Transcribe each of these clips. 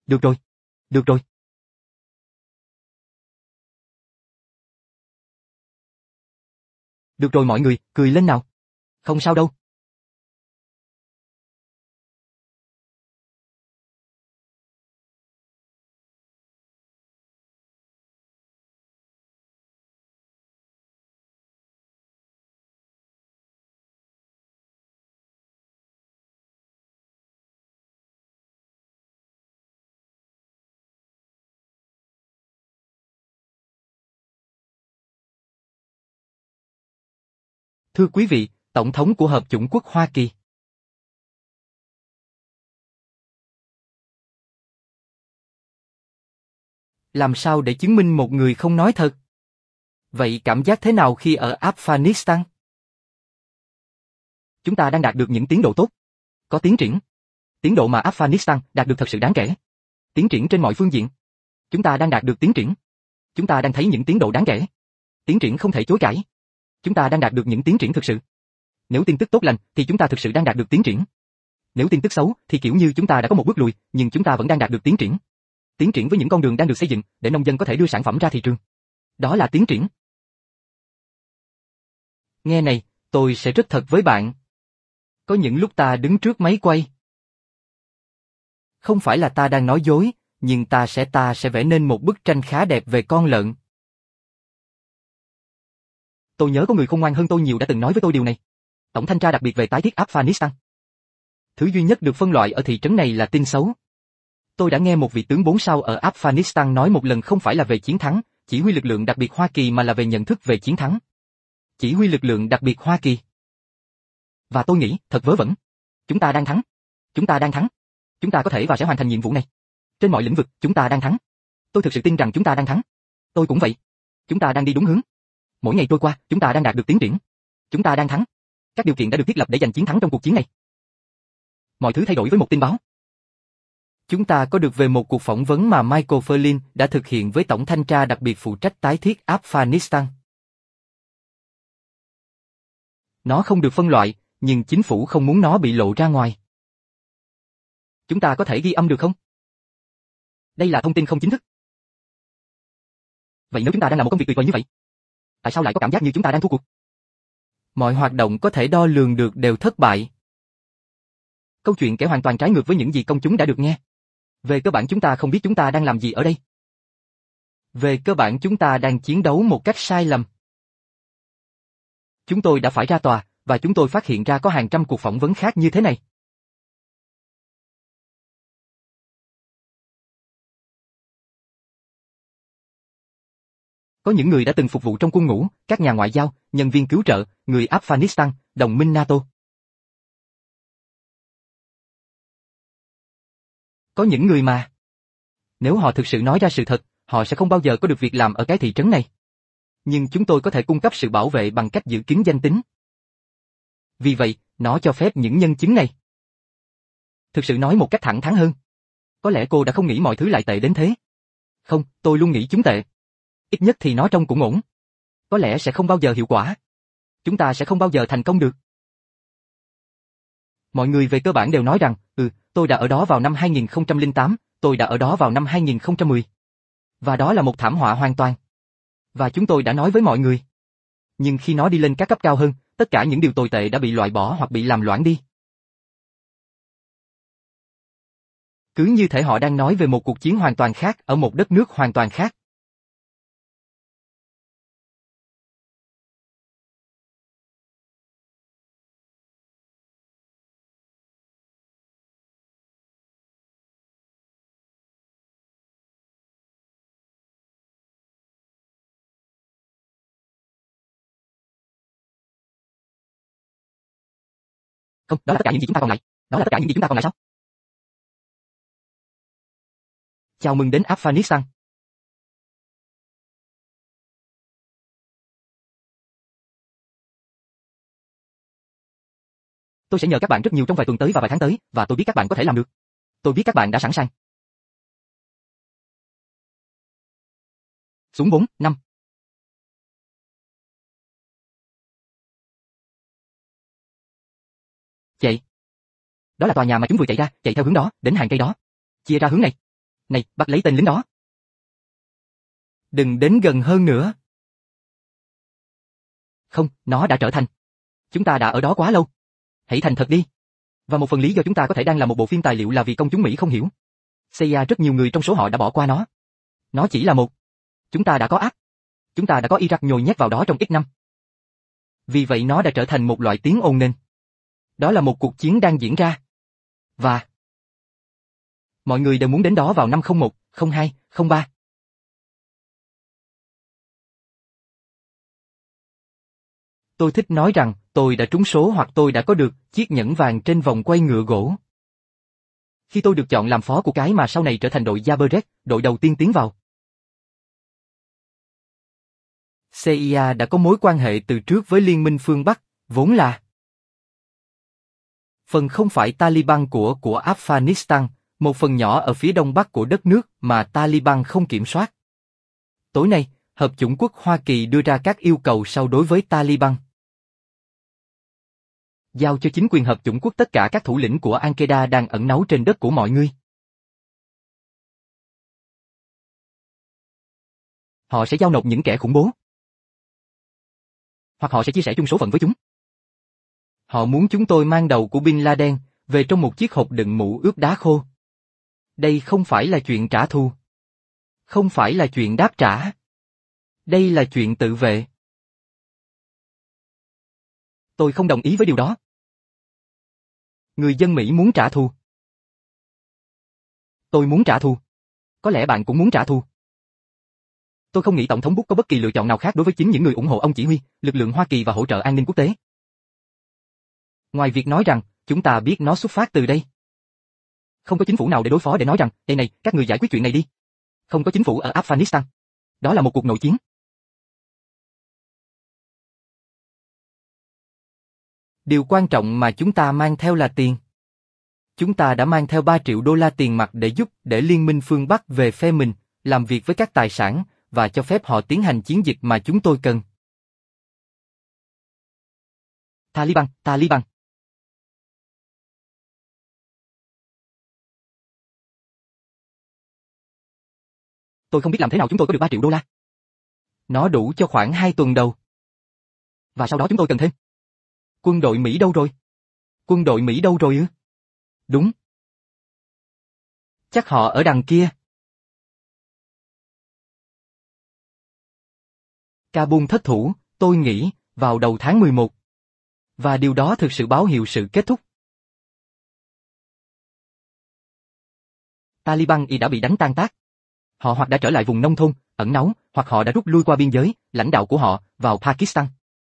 Được rồi. Được rồi. Được rồi mọi người, cười lên nào. Không sao đâu. Thưa quý vị, Tổng thống của Hợp chủng quốc Hoa Kỳ. Làm sao để chứng minh một người không nói thật? Vậy cảm giác thế nào khi ở Afghanistan? Chúng ta đang đạt được những tiến độ tốt. Có tiến triển. Tiến độ mà Afghanistan đạt được thật sự đáng kể. Tiến triển trên mọi phương diện. Chúng ta đang đạt được tiến triển. Chúng ta đang thấy những tiến độ đáng kể. Tiến triển không thể chối cãi. Chúng ta đang đạt được những tiến triển thực sự. Nếu tin tức tốt lành thì chúng ta thực sự đang đạt được tiến triển. Nếu tin tức xấu thì kiểu như chúng ta đã có một bước lùi, nhưng chúng ta vẫn đang đạt được tiến triển. Tiến triển với những con đường đang được xây dựng để nông dân có thể đưa sản phẩm ra thị trường. Đó là tiến triển. Nghe này, tôi sẽ rất thật với bạn. Có những lúc ta đứng trước máy quay. Không phải là ta đang nói dối, nhưng ta sẽ vẽ nên một bức tranh khá đẹp về con lợn. Tôi nhớ có người khôn ngoan hơn tôi nhiều đã từng nói với tôi điều này. Tổng thanh tra đặc biệt về tái thiết Afghanistan. Thứ duy nhất được phân loại ở thị trấn này là tin xấu. Tôi đã nghe một vị tướng 4 sao ở Afghanistan nói một lần không phải là về chiến thắng, chỉ huy lực lượng đặc biệt Hoa Kỳ mà là về nhận thức về chiến thắng. Chỉ huy lực lượng đặc biệt Hoa Kỳ. Và tôi nghĩ, thật vớ vẩn. Chúng ta đang thắng. Chúng ta đang thắng. Chúng ta có thể và sẽ hoàn thành nhiệm vụ này. Trên mọi lĩnh vực, chúng ta đang thắng. Tôi thực sự tin rằng chúng ta đang thắng. Tôi cũng vậy. Chúng ta đang đi đúng hướng. Mỗi ngày trôi qua, chúng ta đang đạt được tiến triển. Chúng ta đang thắng. Các điều kiện đã được thiết lập để giành chiến thắng trong cuộc chiến này. Mọi thứ thay đổi với một tin báo. Chúng ta có được về một cuộc phỏng vấn mà Michael Flynn đã thực hiện với Tổng thanh tra đặc biệt phụ trách tái thiết Afghanistan. Nó không được phân loại, nhưng chính phủ không muốn nó bị lộ ra ngoài. Chúng ta có thể ghi âm được không? Đây là thông tin không chính thức. Vậy nếu chúng ta đang làm một công việc tuyệt vời như vậy, tại sao lại có cảm giác như chúng ta đang thua cuộc? Mọi hoạt động có thể đo lường được đều thất bại. Câu chuyện kể hoàn toàn trái ngược với những gì công chúng đã được nghe. Về cơ bản chúng ta không biết chúng ta đang làm gì ở đây. Về cơ bản chúng ta đang chiến đấu một cách sai lầm. Chúng tôi đã phải ra tòa, và chúng tôi phát hiện ra có hàng trăm cuộc phỏng vấn khác như thế này. Có những người đã từng phục vụ trong quân ngũ, các nhà ngoại giao, nhân viên cứu trợ, người Afghanistan, đồng minh NATO. Có những người mà, nếu họ thực sự nói ra sự thật, họ sẽ không bao giờ có được việc làm ở cái thị trấn này. Nhưng chúng tôi có thể cung cấp sự bảo vệ bằng cách giữ kín danh tính. Vì vậy, nó cho phép những nhân chứng này. Thực sự nói một cách thẳng thắn hơn. Có lẽ cô đã không nghĩ mọi thứ lại tệ đến thế. Không, tôi luôn nghĩ chúng tệ. Ít nhất thì nó trông cũng ổn. Có lẽ sẽ không bao giờ hiệu quả. Chúng ta sẽ không bao giờ thành công được. Mọi người về cơ bản đều nói rằng, tôi đã ở đó vào năm 2008, tôi đã ở đó vào năm 2010. Và đó là một thảm họa hoàn toàn. Và chúng tôi đã nói với mọi người. Nhưng khi nó đi lên các cấp cao hơn, tất cả những điều tồi tệ đã bị loại bỏ hoặc bị làm loãng đi. Cứ như thể họ đang nói về một cuộc chiến hoàn toàn khác ở một đất nước hoàn toàn khác. Không, đó là tất cả những gì chúng ta còn lại. Đó là tất cả những gì chúng ta còn lại sao? Chào mừng đến Afghanistan. Tôi sẽ nhờ các bạn rất nhiều trong vài tuần tới và vài tháng tới, và tôi biết các bạn có thể làm được. Tôi biết các bạn đã sẵn sàng. Xuống 4, 5. Chạy. Đó là tòa nhà mà chúng vừa chạy ra, chạy theo hướng đó, đến hàng cây đó. Chia ra hướng này. Này, bắt lấy tên lính đó. Đừng đến gần hơn nữa. Không, nó đã trở thành. Chúng ta đã ở đó quá lâu. Hãy thành thật đi. Và một phần lý do chúng ta có thể đang làm một bộ phim tài liệu là vì công chúng Mỹ không hiểu. CIA rất nhiều người trong số họ đã bỏ qua nó. Nó chỉ là một. Chúng ta đã có ác. Chúng ta đã có Iraq nhồi nhét vào đó trong ít năm. Vì vậy nó đã trở thành một loại tiếng ồn nền. Đó là một cuộc chiến đang diễn ra. Và mọi người đều muốn đến đó vào năm 01, 02, 03. Tôi thích nói rằng tôi đã trúng số hoặc tôi đã có được chiếc nhẫn vàng trên vòng quay ngựa gỗ. Khi tôi được chọn làm phó của cái mà sau này trở thành đội Jabberet, đội đầu tiên tiến vào. CIA đã có mối quan hệ từ trước với Liên minh phương Bắc, vốn là phần không phải Taliban của Afghanistan, một phần nhỏ ở phía đông bắc của đất nước mà Taliban không kiểm soát. Tối nay, Hợp chủng quốc Hoa Kỳ đưa ra các yêu cầu sau đối với Taliban. Giao cho chính quyền Hợp chủng quốc tất cả các thủ lĩnh của Al-Qaeda đang ẩn náu trên đất của mọi người. Họ sẽ giao nộp những kẻ khủng bố. Hoặc họ sẽ chia sẻ chung số phận với chúng. Họ muốn chúng tôi mang đầu của Bin Laden về trong một chiếc hộp đựng mũ ướp đá khô. Đây không phải là chuyện trả thù. Không phải là chuyện đáp trả. Đây là chuyện tự vệ. Tôi không đồng ý với điều đó. Người dân Mỹ muốn trả thù. Tôi muốn trả thù. Có lẽ bạn cũng muốn trả thù. Tôi không nghĩ Tổng thống Bush có bất kỳ lựa chọn nào khác đối với chính những người ủng hộ ông chỉ huy, lực lượng Hoa Kỳ và hỗ trợ an ninh quốc tế. Ngoài việc nói rằng, chúng ta biết nó xuất phát từ đây. Không có chính phủ nào để đối phó để nói rằng, đây này, các người giải quyết chuyện này đi. Không có chính phủ ở Afghanistan. Đó là một cuộc nội chiến. Điều quan trọng mà chúng ta mang theo là tiền. Chúng ta đã mang theo 3 triệu đô la tiền mặt để Liên minh phương Bắc về phe mình, làm việc với các tài sản, và cho phép họ tiến hành chiến dịch mà chúng tôi cần. Taliban, Taliban. Tôi không biết làm thế nào chúng tôi có được 3 triệu đô la. Nó đủ cho khoảng 2 tuần đầu. Và sau đó chúng tôi cần thêm. Quân đội Mỹ đâu rồi? Quân đội Mỹ đâu rồi ư? Đúng. Chắc họ ở đằng kia. Kabul thất thủ, tôi nghĩ, vào đầu tháng 11. Và điều đó thực sự báo hiệu sự kết thúc. Taliban đã bị đánh tan tác. Họ hoặc đã trở lại vùng nông thôn, ẩn náu, hoặc họ đã rút lui qua biên giới, lãnh đạo của họ, vào Pakistan.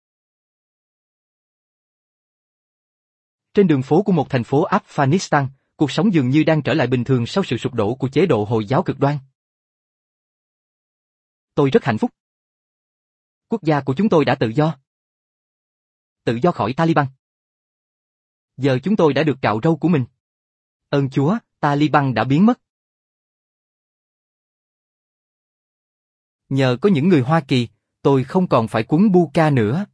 Trên đường phố của một thành phố Afghanistan, cuộc sống dường như đang trở lại bình thường sau sự sụp đổ của chế độ Hồi giáo cực đoan. Tôi rất hạnh phúc. Quốc gia của chúng tôi đã tự do. Tự do khỏi Taliban. Giờ chúng tôi đã được cạo râu của mình. Ơn Chúa, Taliban đã biến mất. Nhờ có những người Hoa Kỳ, tôi không còn phải quấn burka nữa.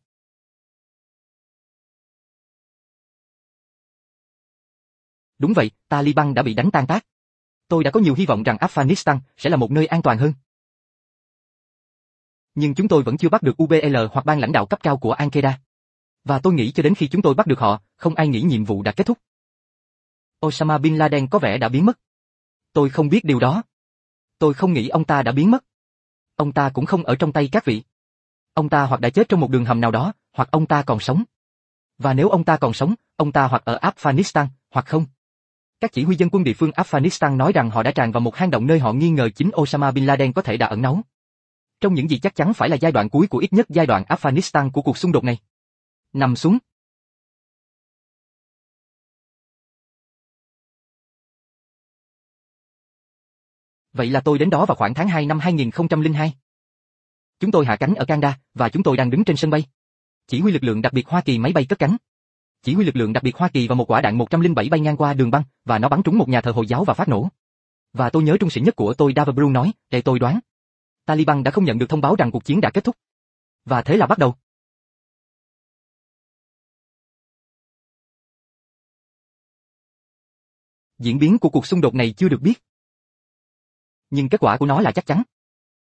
Đúng vậy, Taliban đã bị đánh tan tác. Tôi đã có nhiều hy vọng rằng Afghanistan sẽ là một nơi an toàn hơn. Nhưng chúng tôi vẫn chưa bắt được UBL hoặc ban lãnh đạo cấp cao của Al-Qaeda. Và tôi nghĩ cho đến khi chúng tôi bắt được họ, không ai nghĩ nhiệm vụ đã kết thúc. Osama Bin Laden có vẻ đã biến mất. Tôi không biết điều đó. Tôi không nghĩ ông ta đã biến mất. Ông ta cũng không ở trong tay các vị. Ông ta hoặc đã chết trong một đường hầm nào đó, hoặc ông ta còn sống. Và nếu ông ta còn sống, ông ta hoặc ở Afghanistan, hoặc không. Các chỉ huy dân quân địa phương Afghanistan nói rằng họ đã tràn vào một hang động nơi họ nghi ngờ chính Osama Bin Laden có thể đã ẩn náu. Trong những gì chắc chắn phải là giai đoạn cuối của ít nhất giai đoạn Afghanistan của cuộc xung đột này. Nằm xuống. Vậy là tôi đến đó vào khoảng tháng 2 năm 2002. Chúng tôi hạ cánh ở Canada, và chúng tôi đang đứng trên sân bay. Chỉ huy lực lượng đặc biệt Hoa Kỳ máy bay cất cánh. Chỉ huy lực lượng đặc biệt Hoa Kỳ và một quả đạn 107 bay ngang qua đường băng, và nó bắn trúng một nhà thờ Hồi giáo và phát nổ. Và tôi nhớ trung sĩ nhất của tôi David Blue nói, để tôi đoán. Taliban đã không nhận được thông báo rằng cuộc chiến đã kết thúc. Và thế là bắt đầu. Diễn biến của cuộc xung đột này chưa được biết. Nhưng kết quả của nó là chắc chắn.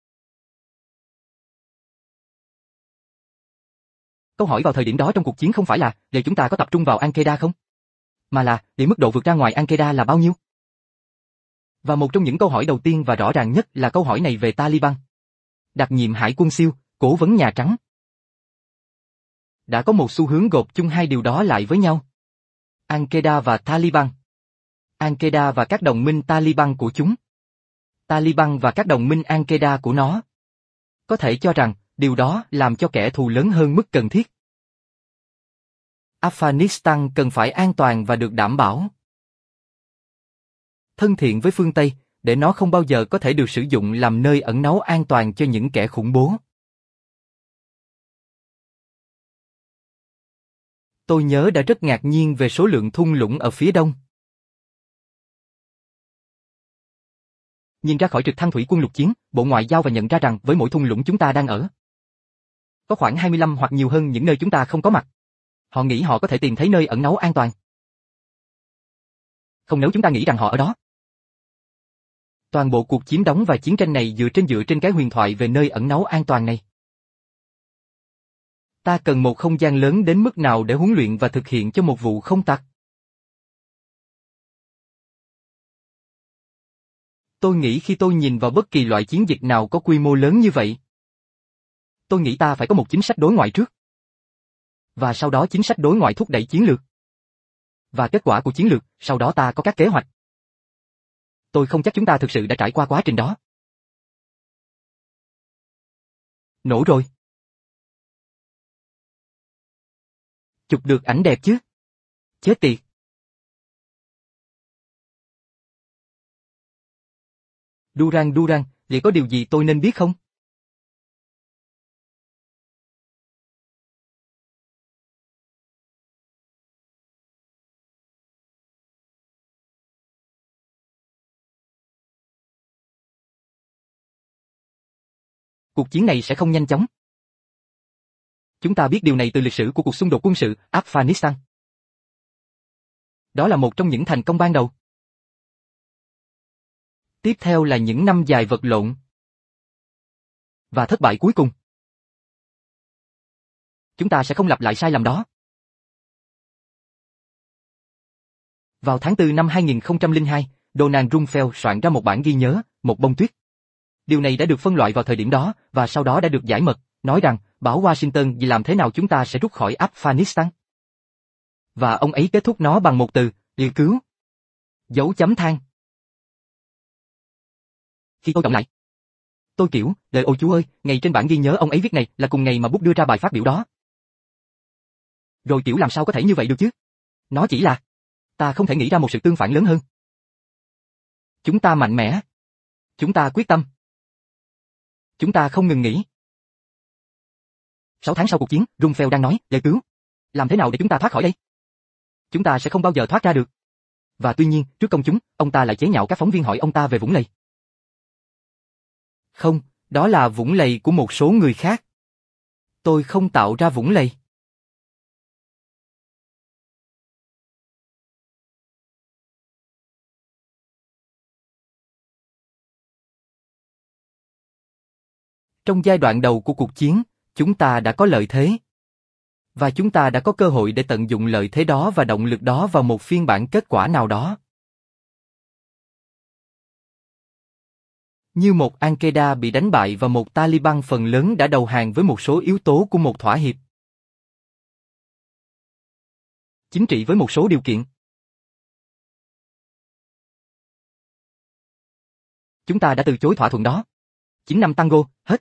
Câu hỏi vào thời điểm đó trong cuộc chiến không phải là liệu chúng ta có tập trung vào Al-Qaeda không? Mà là liệu mức độ vượt ra ngoài Al-Qaeda là bao nhiêu? Và một trong những câu hỏi đầu tiên và rõ ràng nhất là câu hỏi này về Taliban. Đặc nhiệm Hải quân siêu, cố vấn Nhà Trắng. Đã có một xu hướng gộp chung hai điều đó lại với nhau. Al-Qaeda và Taliban. Al-Qaeda và các đồng minh Taliban của chúng. Taliban và các đồng minh Al-Qaeda của nó. Có thể cho rằng, điều đó làm cho kẻ thù lớn hơn mức cần thiết. Afghanistan cần phải an toàn và được đảm bảo. Thân thiện với phương Tây, để nó không bao giờ có thể được sử dụng làm nơi ẩn náu an toàn cho những kẻ khủng bố. Tôi nhớ đã rất ngạc nhiên về số lượng thung lũng ở phía đông. Nhìn ra khỏi trực thăng thủy quân lục chiến, Bộ Ngoại giao và nhận ra rằng với mỗi thung lũng chúng ta đang ở, có khoảng 25 hoặc nhiều hơn những nơi chúng ta không có mặt. Họ nghĩ họ có thể tìm thấy nơi ẩn náu an toàn. Không nếu chúng ta nghĩ rằng họ ở đó. Toàn bộ cuộc chiếm đóng và chiến tranh này dựa trên cái huyền thoại về nơi ẩn náu an toàn này. Ta cần một không gian lớn đến mức nào để huấn luyện và thực hiện cho một vụ không tặc. Tôi nghĩ khi tôi nhìn vào bất kỳ loại chiến dịch nào có quy mô lớn như vậy, tôi nghĩ ta phải có một chính sách đối ngoại trước. Và sau đó chính sách đối ngoại thúc đẩy chiến lược. Và kết quả của chiến lược, sau đó ta có các kế hoạch. Tôi không chắc chúng ta thực sự đã trải qua quá trình đó. Nổ rồi. Chụp được ảnh đẹp chứ? Chết tiệt. Duran, liệu có điều gì tôi nên biết không? Cuộc chiến này sẽ không nhanh chóng. Chúng ta biết điều này từ lịch sử của cuộc xung đột quân sự Afghanistan. Đó là một trong những thành công ban đầu. Tiếp theo là những năm dài vật lộn. Và thất bại cuối cùng. Chúng ta sẽ không lặp lại sai lầm đó. Vào tháng 4 năm 2002, Donald Rumsfeld soạn ra một bản ghi nhớ, một bông tuyết. Điều này đã được phân loại vào thời điểm đó, và sau đó đã được giải mật, nói rằng, bảo Washington vì làm thế nào chúng ta sẽ rút khỏi Afghanistan. Và ông ấy kết thúc nó bằng một từ, yêu cứu. Dấu chấm than. Khi tôi đọc lại, tôi kiểu, đời ôi chú ơi, ngày trên bản ghi nhớ ông ấy viết này là cùng ngày mà Bút đưa ra bài phát biểu đó. Rồi kiểu làm sao có thể như vậy được chứ? Nó chỉ là, ta không thể nghĩ ra một sự tương phản lớn hơn. Chúng ta mạnh mẽ. Chúng ta quyết tâm. Chúng ta không ngừng nghỉ. 6 tháng sau cuộc chiến, Rumsfeld đang nói, lời cứu. Làm thế nào để chúng ta thoát khỏi đây? Chúng ta sẽ không bao giờ thoát ra được. Và tuy nhiên, trước công chúng, ông ta lại chế nhạo các phóng viên hỏi ông ta về vũng lầy. Không, đó là vũng lầy của một số người khác. Tôi không tạo ra vũng lầy. Trong giai đoạn đầu của cuộc chiến, chúng ta đã có lợi thế. Và chúng ta đã có cơ hội để tận dụng lợi thế đó và động lực đó vào một phiên bản kết quả nào đó. Như một Al-Qaeda bị đánh bại và một Taliban phần lớn đã đầu hàng với một số yếu tố của một thỏa hiệp. Chính trị với một số điều kiện. Chúng ta đã từ chối thỏa thuận đó. 9 năm tango, hết.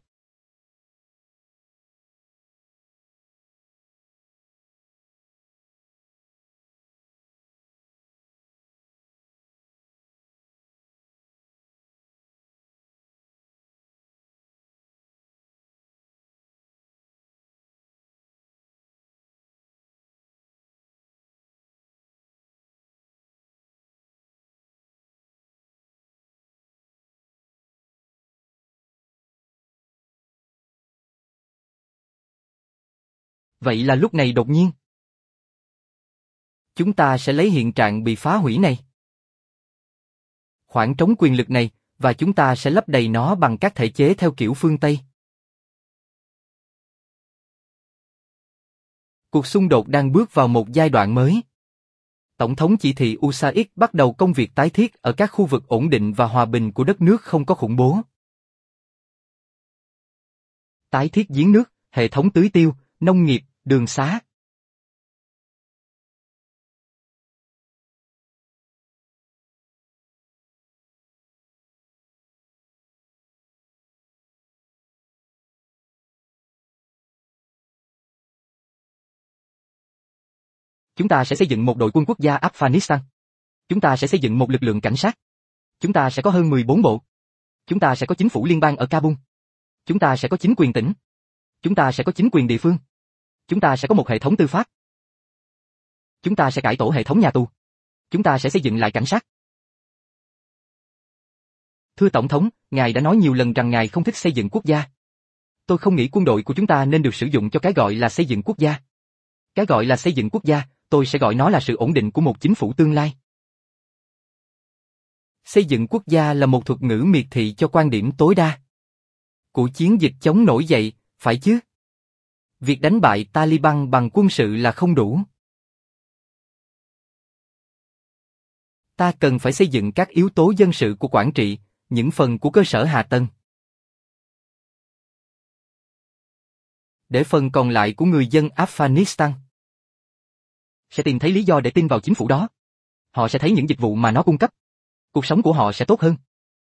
Vậy là lúc này đột nhiên, chúng ta sẽ lấy hiện trạng bị phá hủy này, khoảng trống quyền lực này, và chúng ta sẽ lấp đầy nó bằng các thể chế theo kiểu phương Tây. Cuộc xung đột đang bước vào một giai đoạn mới. Tổng thống chỉ thị USAID bắt đầu công việc tái thiết ở các khu vực ổn định và hòa bình của đất nước không có khủng bố. Tái thiết giếng nước, hệ thống tưới tiêu, nông nghiệp, đường xá. Chúng ta sẽ xây dựng một đội quân quốc gia Afghanistan. Chúng ta sẽ xây dựng một lực lượng cảnh sát. Chúng ta sẽ có hơn 14 bộ. Chúng ta sẽ có chính phủ liên bang ở Kabul. Chúng ta sẽ có chính quyền tỉnh. Chúng ta sẽ có chính quyền địa phương. Chúng ta sẽ có một hệ thống tư pháp. Chúng ta sẽ cải tổ hệ thống nhà tù. Chúng ta sẽ xây dựng lại cảnh sát. Thưa Tổng thống, Ngài đã nói nhiều lần rằng Ngài không thích xây dựng quốc gia. Tôi không nghĩ quân đội của chúng ta nên được sử dụng cho cái gọi là xây dựng quốc gia. Cái gọi là xây dựng quốc gia, tôi sẽ gọi nó là sự ổn định của một chính phủ tương lai. Xây dựng quốc gia là một thuật ngữ miệt thị cho quan điểm tối đa của chiến dịch chống nổi dậy, phải chứ? Việc đánh bại Taliban bằng quân sự là không đủ. Ta cần phải xây dựng các yếu tố dân sự của quản trị, những phần của cơ sở hạ tầng. Để phần còn lại của người dân Afghanistan sẽ tìm thấy lý do để tin vào chính phủ đó. Họ sẽ thấy những dịch vụ mà nó cung cấp. Cuộc sống của họ sẽ tốt hơn.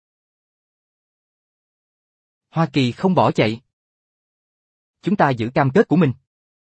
Hoa Kỳ không bỏ chạy. Chúng ta giữ cam kết của mình.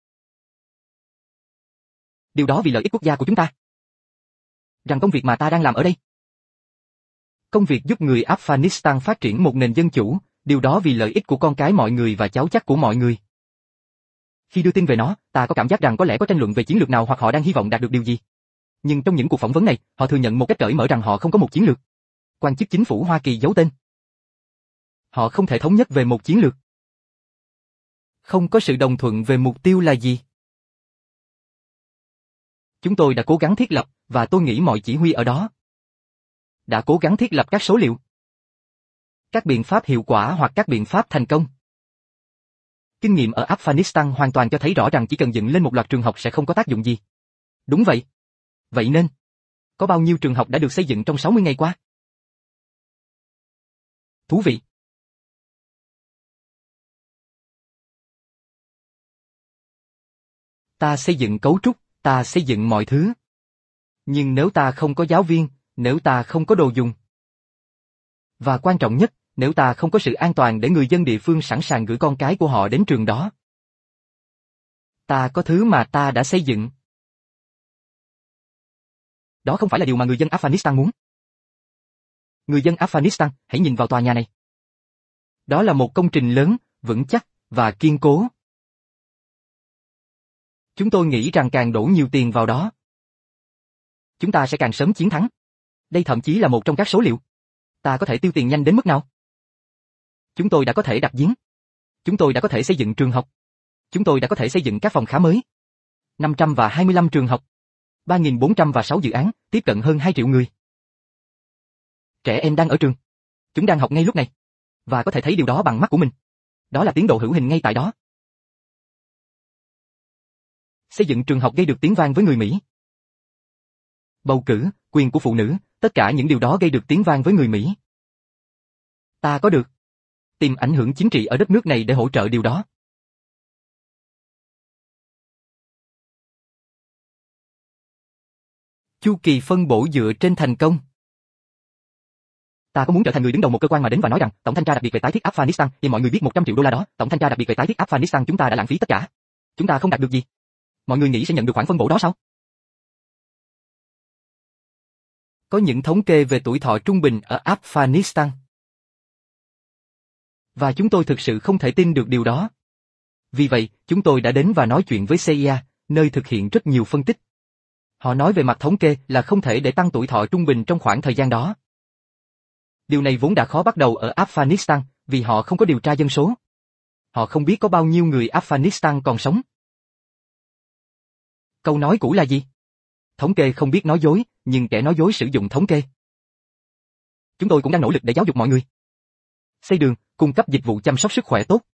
Điều đó vì lợi ích quốc gia của chúng ta. Rằng công việc mà ta đang làm ở đây, công việc giúp người Afghanistan phát triển một nền dân chủ, điều đó vì lợi ích của con cái mọi người và cháu chắc của mọi người. Khi đưa tin về nó, ta có cảm giác rằng có lẽ có tranh luận về chiến lược nào hoặc họ đang hy vọng đạt được điều gì. Nhưng trong những cuộc phỏng vấn này, họ thừa nhận một cách cởi mở rằng họ không có một chiến lược. Quan chức chính phủ Hoa Kỳ giấu tên. Họ không thể thống nhất về một chiến lược. Không có sự đồng thuận về mục tiêu là gì. Chúng tôi đã cố gắng thiết lập, và tôi nghĩ mọi chỉ huy ở đó đã cố gắng thiết lập các số liệu, các biện pháp hiệu quả hoặc các biện pháp thành công. Kinh nghiệm ở Afghanistan hoàn toàn cho thấy rõ rằng chỉ cần dựng lên một loạt trường học sẽ không có tác dụng gì. Đúng vậy. Vậy nên, có bao nhiêu trường học đã được xây dựng trong 60 ngày qua? Thú vị. Ta xây dựng cấu trúc, ta xây dựng mọi thứ. Nhưng nếu ta không có giáo viên, nếu ta không có đồ dùng, và quan trọng nhất, nếu ta không có sự an toàn để người dân địa phương sẵn sàng gửi con cái của họ đến trường đó, ta có thứ mà ta đã xây dựng. Đó không phải là điều mà người dân Afghanistan muốn. Người dân Afghanistan, hãy nhìn vào tòa nhà này. Đó là một công trình lớn, vững chắc, và kiên cố. Chúng tôi nghĩ rằng càng đổ nhiều tiền vào đó, chúng ta sẽ càng sớm chiến thắng. Đây thậm chí là một trong các số liệu. Ta có thể tiêu tiền nhanh đến mức nào? Chúng tôi đã có thể đặt giếng. Chúng tôi đã có thể xây dựng trường học. Chúng tôi đã có thể xây dựng các phòng khám mới. 525 trường học. 3.406 dự án, tiếp cận hơn 2 triệu người. Trẻ em đang ở trường. Chúng đang học ngay lúc này. Và có thể thấy điều đó bằng mắt của mình. Đó là tiến độ hữu hình ngay tại đó. Xây dựng trường học gây được tiếng vang với người Mỹ. Bầu cử, quyền của phụ nữ, tất cả những điều đó gây được tiếng vang với người Mỹ. Ta có được tìm ảnh hưởng chính trị ở đất nước này để hỗ trợ điều đó. Chu kỳ phân bổ dựa trên thành công. Ta có muốn trở thành người đứng đầu một cơ quan mà đến và nói rằng tổng thanh tra đặc biệt về tái thiết Afghanistan thì mọi người biết 100 triệu đô la đó, tổng thanh tra đặc biệt về tái thiết Afghanistan chúng ta đã lãng phí tất cả. Chúng ta không đạt được gì. Mọi người nghĩ sẽ nhận được khoản phân bổ đó sao? Có những thống kê về tuổi thọ trung bình ở Afghanistan. Và chúng tôi thực sự không thể tin được điều đó. Vì vậy, chúng tôi đã đến và nói chuyện với CIA, nơi thực hiện rất nhiều phân tích. Họ nói về mặt thống kê là không thể để tăng tuổi thọ trung bình trong khoảng thời gian đó. Điều này vốn đã khó bắt đầu ở Afghanistan, vì họ không có điều tra dân số. Họ không biết có bao nhiêu người Afghanistan còn sống. Câu nói cũ là gì? Thống kê không biết nói dối, nhưng kẻ nói dối sử dụng thống kê. Chúng tôi cũng đang nỗ lực để giáo dục mọi người. Xây đường, cung cấp dịch vụ chăm sóc sức khỏe tốt.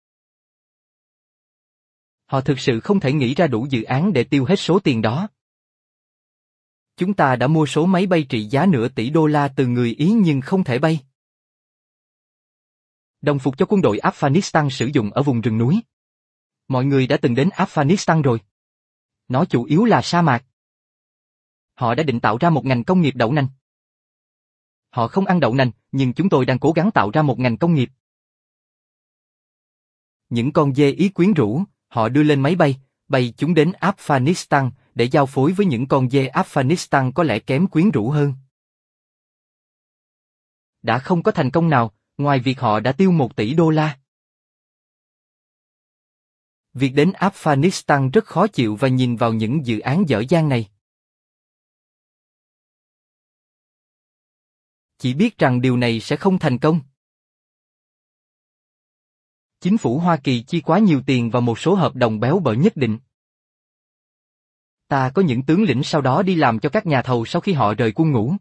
Họ thực sự không thể nghĩ ra đủ dự án để tiêu hết số tiền đó. Chúng ta đã mua số máy bay trị giá nửa tỷ đô la từ người Ý nhưng không thể bay. Đồng phục cho quân đội Afghanistan sử dụng ở vùng rừng núi. Mọi người đã từng đến Afghanistan rồi. Nó chủ yếu là sa mạc. Họ đã định tạo ra một ngành công nghiệp đậu nành. Họ không ăn đậu nành, nhưng chúng tôi đang cố gắng tạo ra một ngành công nghiệp. Những con dê Ý quyến rũ, họ đưa lên máy bay, bay chúng đến Afghanistan để giao phối với những con dê Afghanistan có lẽ kém quyến rũ hơn. Đã không có thành công nào, ngoài việc họ đã tiêu 1 tỷ đô la. Việc đến Afghanistan rất khó chịu và nhìn vào những dự án dở dang này. Chỉ biết rằng điều này sẽ không thành công. Chính phủ Hoa Kỳ chi quá nhiều tiền vào một số hợp đồng béo bở nhất định. Ta có những tướng lĩnh sau đó đi làm cho các nhà thầu sau khi họ rời quân ngũ.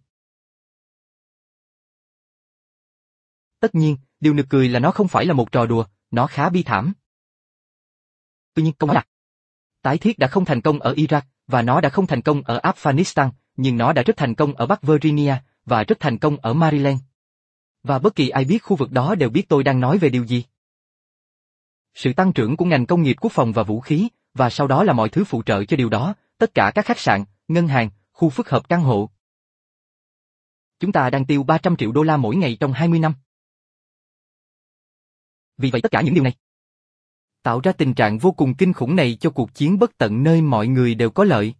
Tất nhiên, điều nực cười là nó không phải là một trò đùa, nó khá bi thảm. Tuy nhiên công tái thiết đã không thành công ở Iraq, và nó đã không thành công ở Afghanistan, nhưng nó đã rất thành công ở Bắc Virginia, và rất thành công ở Maryland. Và bất kỳ ai biết khu vực đó đều biết tôi đang nói về điều gì. Sự tăng trưởng của ngành công nghiệp quốc phòng và vũ khí, và sau đó là mọi thứ phụ trợ cho điều đó, tất cả các khách sạn, ngân hàng, khu phức hợp căn hộ. Chúng ta đang tiêu 300 triệu đô la mỗi ngày trong 20 năm. Vì vậy tất cả những điều này tạo ra tình trạng vô cùng kinh khủng này cho cuộc chiến bất tận nơi mọi người đều có lợi.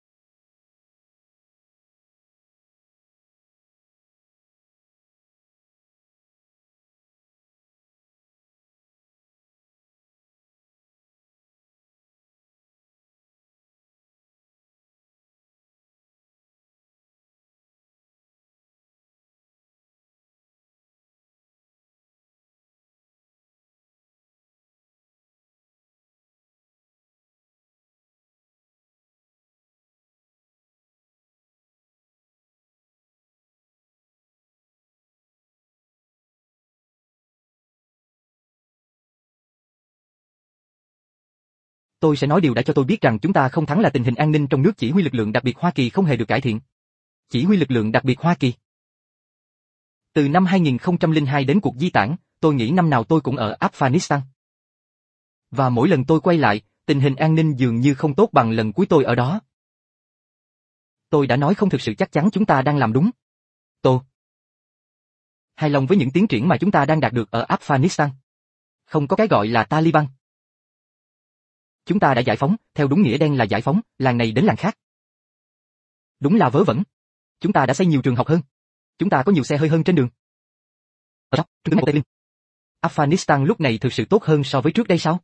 Tôi sẽ nói điều đã cho tôi biết rằng chúng ta không thắng là tình hình an ninh trong nước chỉ huy lực lượng đặc biệt Hoa Kỳ không hề được cải thiện. Chỉ huy lực lượng đặc biệt Hoa Kỳ. Từ năm 2002 đến cuộc di tản, tôi nghĩ năm nào tôi cũng ở Afghanistan. Và mỗi lần tôi quay lại, tình hình an ninh dường như không tốt bằng lần cuối tôi ở đó. Tôi đã nói không thực sự chắc chắn chúng ta đang làm đúng. Tôi hài lòng với những tiến triển mà chúng ta đang đạt được ở Afghanistan. Không có cái gọi là Taliban. Chúng ta đã giải phóng, theo đúng nghĩa đen là giải phóng, làng này đến làng khác. Đúng là vớ vẩn. Chúng ta đã xây nhiều trường học hơn. Chúng ta có nhiều xe hơi hơn trên đường. Ở đó, trung tướng Afghanistan lúc này thực sự tốt hơn so với trước đây sao?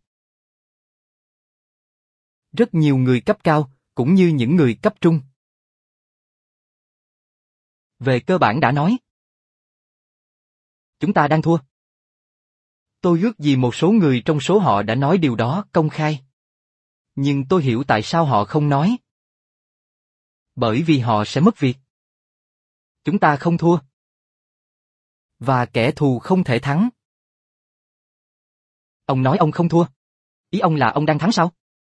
Rất nhiều người cấp cao, cũng như những người cấp trung. Về cơ bản đã nói. Chúng ta đang thua. Tôi ước gì một số người trong số họ đã nói điều đó công khai. Nhưng tôi hiểu tại sao họ không nói. Bởi vì họ sẽ mất việc. Chúng ta không thua. Và kẻ thù không thể thắng. Ông nói ông không thua. Ý ông là ông đang thắng sao?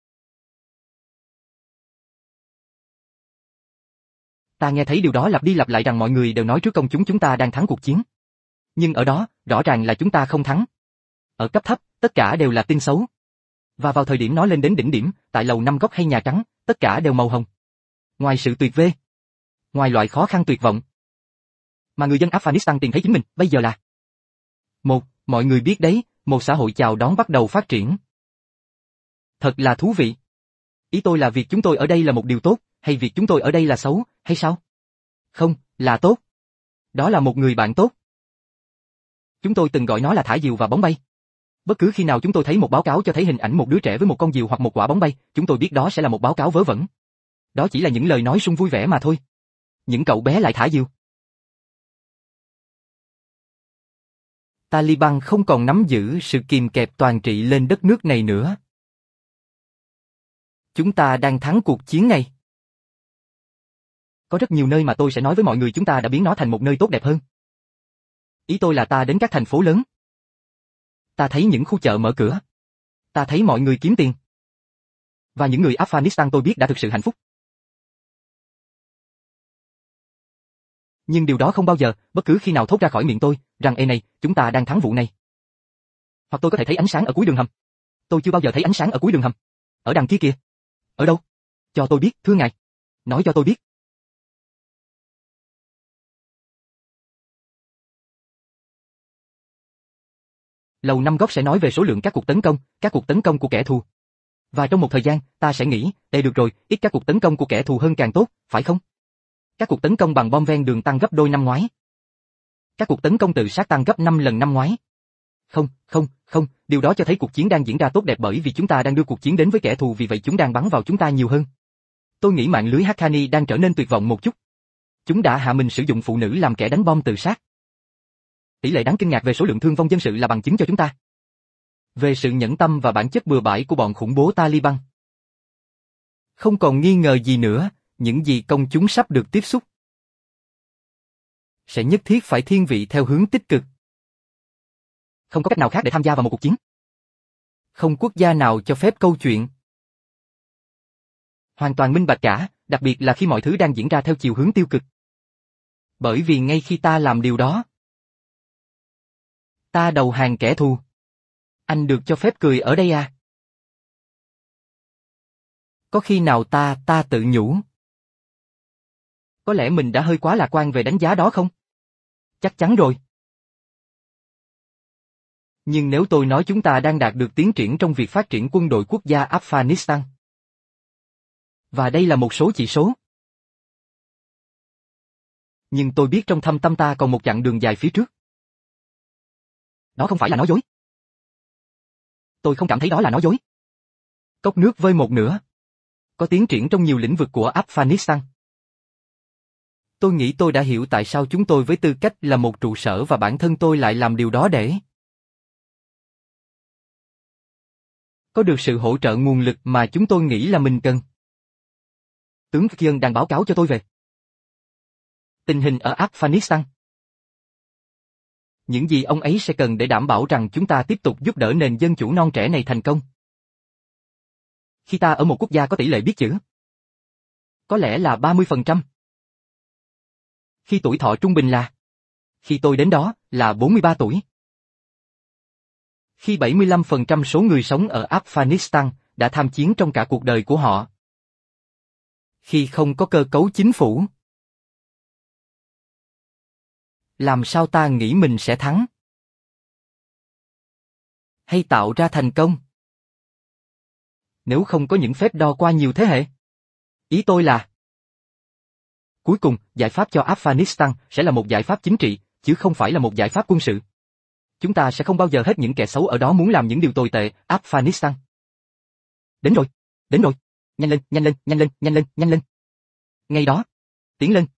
Ta nghe thấy điều đó lặp đi lặp lại rằng mọi người đều nói trước công chúng ta đang thắng cuộc chiến. Nhưng ở đó, rõ ràng là chúng ta không thắng. Ở cấp thấp, tất cả đều là tin xấu. Và vào thời điểm nó lên đến đỉnh điểm, tại lầu 5 góc hay Nhà Trắng, tất cả đều màu hồng. Ngoài sự tuyệt vời, ngoài loại khó khăn tuyệt vọng, mà người dân Afghanistan tìm thấy chính mình, bây giờ là mọi người biết đấy, một xã hội chào đón bắt đầu phát triển. Thật là thú vị. Ý tôi là việc chúng tôi ở đây là một điều tốt, hay việc chúng tôi ở đây là xấu, hay sao? Không, là tốt. Đó là một người bạn tốt. Chúng tôi từng gọi nó là thả diều và bóng bay. Bất cứ khi nào chúng tôi thấy một báo cáo cho thấy hình ảnh một đứa trẻ với một con diều hoặc một quả bóng bay, chúng tôi biết đó sẽ là một báo cáo vớ vẩn. Đó chỉ là những lời nói sung vui vẻ mà thôi. Những cậu bé lại thả diều. Taliban không còn nắm giữ sự kìm kẹp toàn trị lên đất nước này nữa. Chúng ta đang thắng cuộc chiến này. Có rất nhiều nơi mà tôi sẽ nói với mọi người chúng ta đã biến nó thành một nơi tốt đẹp hơn. Ý tôi là ta đến các thành phố lớn. Ta thấy những khu chợ mở cửa. Ta thấy mọi người kiếm tiền. Và những người Afghanistan tôi biết đã thực sự hạnh phúc. Nhưng điều đó không bao giờ, bất cứ khi nào thốt ra khỏi miệng tôi, rằng ê này, chúng ta đang thắng vụ này. Hoặc tôi có thể thấy ánh sáng ở cuối đường hầm. Tôi chưa bao giờ thấy ánh sáng ở cuối đường hầm. Ở đằng kia kìa. Ở đâu? Cho tôi biết, thưa ngài. Nói cho tôi biết. Lầu Năm Góc sẽ nói về số lượng các cuộc tấn công của kẻ thù. Và trong một thời gian, ta sẽ nghĩ, được rồi, ít các cuộc tấn công của kẻ thù hơn càng tốt, phải không? Các cuộc tấn công bằng bom ven đường tăng gấp đôi năm ngoái. Các cuộc tấn công tự sát tăng gấp 5 lần năm ngoái. Không, điều đó cho thấy cuộc chiến đang diễn ra tốt đẹp bởi vì chúng ta đang đưa cuộc chiến đến với kẻ thù vì vậy chúng đang bắn vào chúng ta nhiều hơn. Tôi nghĩ mạng lưới Haqqani đang trở nên tuyệt vọng một chút. Chúng đã hạ mình sử dụng phụ nữ làm kẻ đánh bom tự sát. Tỷ lệ đáng kinh ngạc về số lượng thương vong dân sự là bằng chứng cho chúng ta. Về sự nhẫn tâm và bản chất bừa bãi của bọn khủng bố Taliban. Không còn nghi ngờ gì nữa, những gì công chúng sắp được tiếp xúc sẽ nhất thiết phải thiên vị theo hướng tích cực. Không có cách nào khác để tham gia vào một cuộc chiến. Không quốc gia nào cho phép câu chuyện. Hoàn toàn minh bạch cả, đặc biệt là khi mọi thứ đang diễn ra theo chiều hướng tiêu cực. Bởi vì ngay khi ta làm điều đó, ta đầu hàng kẻ thù. Anh được cho phép cười ở đây à? Có khi nào ta tự nhủ. Có lẽ mình đã hơi quá lạc quan về đánh giá đó không? Chắc chắn rồi. Nhưng nếu tôi nói chúng ta đang đạt được tiến triển trong việc phát triển quân đội quốc gia Afghanistan. Và đây là một số chỉ số. Nhưng tôi biết trong thâm tâm ta còn một chặng đường dài phía trước. Đó không phải là nói dối. Tôi không cảm thấy đó là nói dối. Cốc nước vơi một nửa. Có tiến triển trong nhiều lĩnh vực của Afghanistan. Tôi nghĩ tôi đã hiểu tại sao chúng tôi với tư cách là một trụ sở và bản thân tôi lại làm điều đó để có được sự hỗ trợ nguồn lực mà chúng tôi nghĩ là mình cần. Tướng Kiên đang báo cáo cho tôi về tình hình ở Afghanistan. Những gì ông ấy sẽ cần để đảm bảo rằng chúng ta tiếp tục giúp đỡ nền dân chủ non trẻ này thành công. Khi ta ở một quốc gia có tỷ lệ biết chữ, có lẽ là 30%. Khi tuổi thọ trung bình là, khi tôi đến đó, là 43 tuổi. Khi 75% số người sống ở Afghanistan đã tham chiến trong cả cuộc đời của họ. Khi không có cơ cấu chính phủ. Làm sao ta nghĩ mình sẽ thắng? Hay tạo ra thành công? Nếu không có những phép đo qua nhiều thế hệ. Ý tôi là, cuối cùng, giải pháp cho Afghanistan sẽ là một giải pháp chính trị, chứ không phải là một giải pháp quân sự. Chúng ta sẽ không bao giờ hết những kẻ xấu ở đó muốn làm những điều tồi tệ, Afghanistan. Đến rồi, đến rồi. Nhanh lên, nhanh lên, nhanh lên, nhanh lên, nhanh lên. Ngay đó. Tiến lên.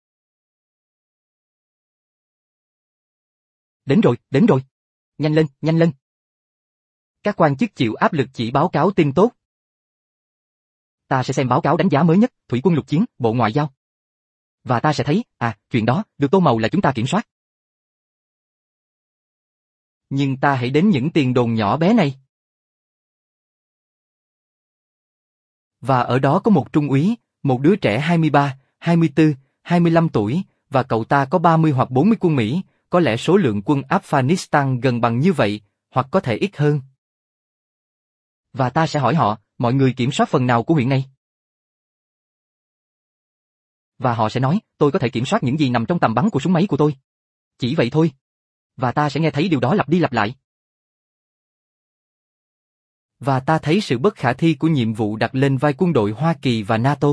Đến rồi, đến rồi. Nhanh lên, nhanh lên. Các quan chức chịu áp lực chỉ báo cáo tin tốt. Ta sẽ xem báo cáo đánh giá mới nhất, Thủy quân lục chiến, Bộ Ngoại giao. Và ta sẽ thấy, chuyện đó, được tô màu là chúng ta kiểm soát. Nhưng ta hãy đến những tiền đồn nhỏ bé này. Và ở đó có một trung úy, một đứa trẻ 23, 24, 25 tuổi, và cậu ta có 30 hoặc 40 quân Mỹ, có lẽ số lượng quân Afghanistan gần bằng như vậy, hoặc có thể ít hơn. Và ta sẽ hỏi họ, mọi người kiểm soát phần nào của huyện này? Và họ sẽ nói, tôi có thể kiểm soát những gì nằm trong tầm bắn của súng máy của tôi. Chỉ vậy thôi. Và ta sẽ nghe thấy điều đó lặp đi lặp lại. Và ta thấy sự bất khả thi của nhiệm vụ đặt lên vai quân đội Hoa Kỳ và NATO.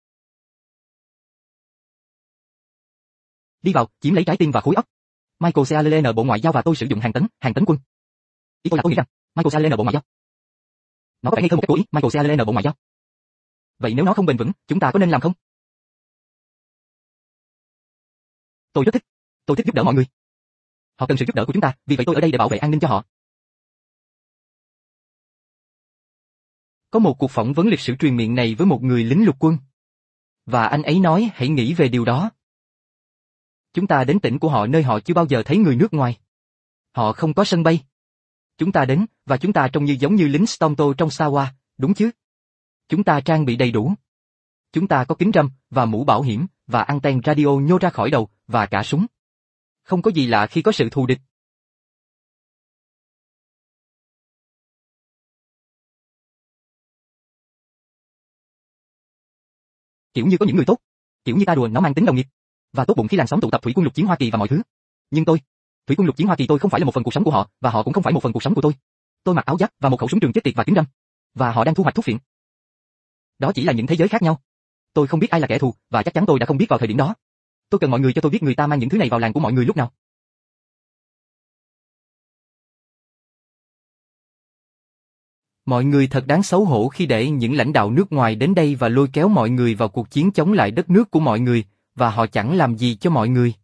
Đi vào, chiếm lấy trái tim và khối óc. Michael Seallen Bộ Ngoại giao và tôi sử dụng hàng tấn quân. Ý tôi là tôi nghĩ rằng, Michael Seallen Bộ Ngoại giao. Nó có vẻ ngây thơ một cách cố ý, Michael Seallen Bộ Ngoại giao. Vậy nếu nó không bền vững, chúng ta có nên làm không? Tôi rất thích. Tôi thích giúp đỡ mọi người. Họ cần sự giúp đỡ của chúng ta, vì vậy tôi ở đây để bảo vệ an ninh cho họ. Có một cuộc phỏng vấn lịch sử truyền miệng này với một người lính lục quân. Và anh ấy nói hãy nghĩ về điều đó. Chúng ta đến tỉnh của họ nơi họ chưa bao giờ thấy người nước ngoài. Họ không có sân bay. Chúng ta đến, và chúng ta trông giống như lính Stormto trong Star Wars, đúng chứ? Chúng ta trang bị đầy đủ. Chúng ta có kính râm, và mũ bảo hiểm, và anten radio nhô ra khỏi đầu, và cả súng. Không có gì lạ khi có sự thù địch. Kiểu như có những người tốt. Kiểu như ta đùa nó mang tính đồng nghiệp. Và tốt bụng khi làn sóng tụ tập thủy quân lục chiến Hoa Kỳ và mọi thứ. Nhưng tôi, thủy quân lục chiến Hoa Kỳ tôi không phải là một phần cuộc sống của họ, và họ cũng không phải một phần cuộc sống của tôi. Tôi mặc áo giáp và một khẩu súng trường chết tiệt và kính râm. Và họ đang thu hoạch thuốc phiện. Đó chỉ là những thế giới khác nhau. Tôi không biết ai là kẻ thù, và chắc chắn tôi đã không biết vào thời điểm đó. Tôi cần mọi người cho tôi biết người ta mang những thứ này vào làng của mọi người lúc nào. Mọi người thật đáng xấu hổ khi để những lãnh đạo nước ngoài đến đây và lôi kéo mọi người vào cuộc chiến chống lại đất nước của mọi người, và họ chẳng làm gì cho mọi người.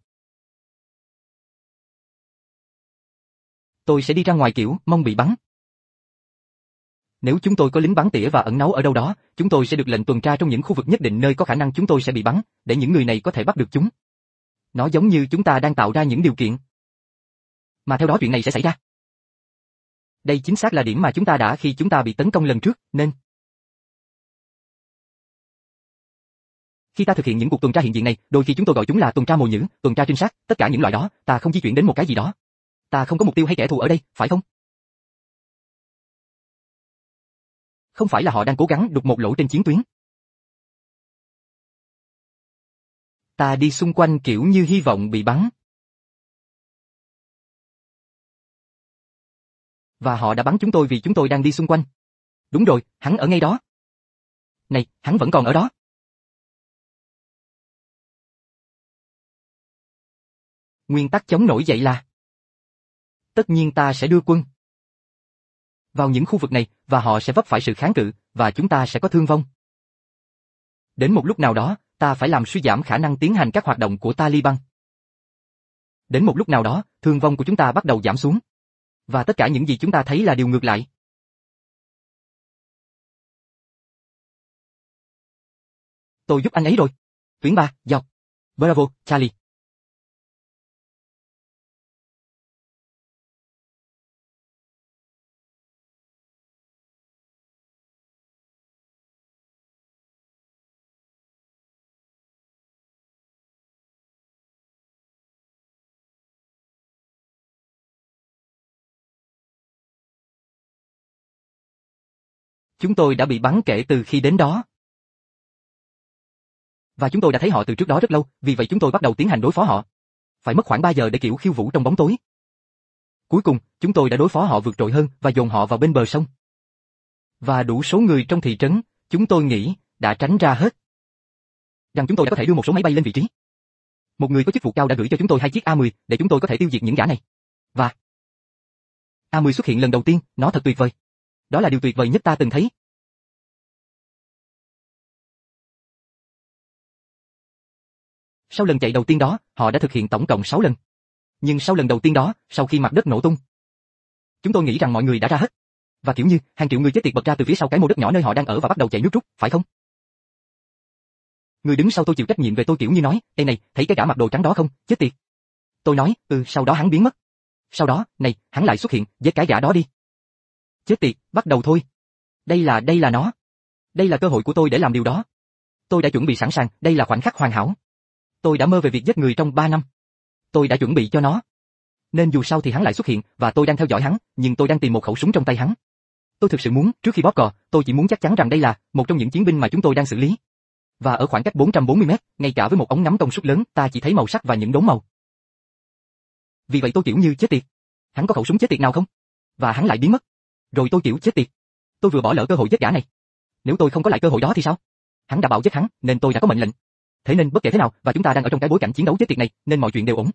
Tôi sẽ đi ra ngoài kiểu mong bị bắn. Nếu chúng tôi có lính bắn tỉa và ẩn náu ở đâu đó, chúng tôi sẽ được lệnh tuần tra trong những khu vực nhất định nơi có khả năng chúng tôi sẽ bị bắn, để những người này có thể bắt được chúng. Nó giống như chúng ta đang tạo ra những điều kiện mà theo đó chuyện này sẽ xảy ra. Đây chính xác là điểm mà chúng ta đã khi chúng ta bị tấn công lần trước, nên khi ta thực hiện những cuộc tuần tra hiện diện này, đôi khi chúng tôi gọi chúng là tuần tra mồi nhử, tuần tra trinh sát, tất cả những loại đó, ta không di chuyển đến một cái gì đó. Ta không có mục tiêu hay kẻ thù ở đây, phải không? Không phải là họ đang cố gắng đục một lỗ trên chiến tuyến. Ta đi xung quanh kiểu như hy vọng bị bắn. Và họ đã bắn chúng tôi vì chúng tôi đang đi xung quanh. Đúng rồi, hắn ở ngay đó. Này, hắn vẫn còn ở đó. Nguyên tắc chống nổi dậy là tất nhiên ta sẽ đưa quân vào những khu vực này, và họ sẽ vấp phải sự kháng cự, và chúng ta sẽ có thương vong. Đến một lúc nào đó, ta phải làm suy giảm khả năng tiến hành các hoạt động của Taliban. Đến một lúc nào đó, thương vong của chúng ta bắt đầu giảm xuống. Và tất cả những gì chúng ta thấy là điều ngược lại. Tôi giúp anh ấy rồi. Tuyến 3, dọc. Bravo, Charlie. Chúng tôi đã bị bắn kể từ khi đến đó. Và chúng tôi đã thấy họ từ trước đó rất lâu, vì vậy chúng tôi bắt đầu tiến hành đối phó họ. Phải mất khoảng 3 giờ để kiểu khiêu vũ trong bóng tối. Cuối cùng, chúng tôi đã đối phó họ vượt trội hơn và dồn họ vào bên bờ sông. Và đủ số người trong thị trấn, chúng tôi nghĩ, đã tránh ra hết. Rằng chúng tôi đã có thể đưa một số máy bay lên vị trí. Một người có chức vụ cao đã gửi cho chúng tôi 2 chiếc A-10 để chúng tôi có thể tiêu diệt những gã này. Và A-10 xuất hiện lần đầu tiên, nó thật tuyệt vời. Đó là điều tuyệt vời nhất ta từng thấy. Sau lần chạy đầu tiên đó, họ đã thực hiện tổng cộng 6 lần. Nhưng sau lần đầu tiên đó, sau khi mặt đất nổ tung, chúng tôi nghĩ rằng mọi người đã ra hết. Và kiểu như, hàng triệu người chết tiệt bật ra từ phía sau cái mô đất nhỏ nơi họ đang ở và bắt đầu chạy nước rút, phải không? Người đứng sau tôi chịu trách nhiệm về tôi kiểu như nói, "Ê này, thấy cái gã mặc đồ trắng đó không, chết tiệt." Tôi nói, sau đó hắn biến mất. Sau đó, này, hắn lại xuất hiện, giết cái gã đó đi. Chết tiệt, bắt đầu thôi. Đây là nó. Đây là cơ hội của tôi để làm điều đó. Tôi đã chuẩn bị sẵn sàng, đây là khoảnh khắc hoàn hảo. Tôi đã mơ về việc giết người trong 3 năm. Tôi đã chuẩn bị cho nó. Nên dù sao thì hắn lại xuất hiện, và tôi đang theo dõi hắn, nhưng tôi đang tìm một khẩu súng trong tay hắn. Tôi thực sự muốn, trước khi bóp cò, tôi chỉ muốn chắc chắn rằng đây là một trong những chiến binh mà chúng tôi đang xử lý. Và ở khoảng cách 440 mét, ngay cả với một ống ngắm công suất lớn, ta chỉ thấy màu sắc và những đốm màu. Vì vậy tôi kiểu như chết tiệt. Hắn có khẩu súng chết tiệt nào không? Và hắn lại biến mất. Rồi tôi kiểu chết tiệt. Tôi vừa bỏ lỡ cơ hội giết gã này. Nếu tôi không có lại cơ hội đó thì sao? Hắn đã bảo giết hắn, nên tôi đã có mệnh lệnh. Thế nên bất kể thế nào, và chúng ta đang ở trong cái bối cảnh chiến đấu chết tiệt này, nên mọi chuyện đều ổn.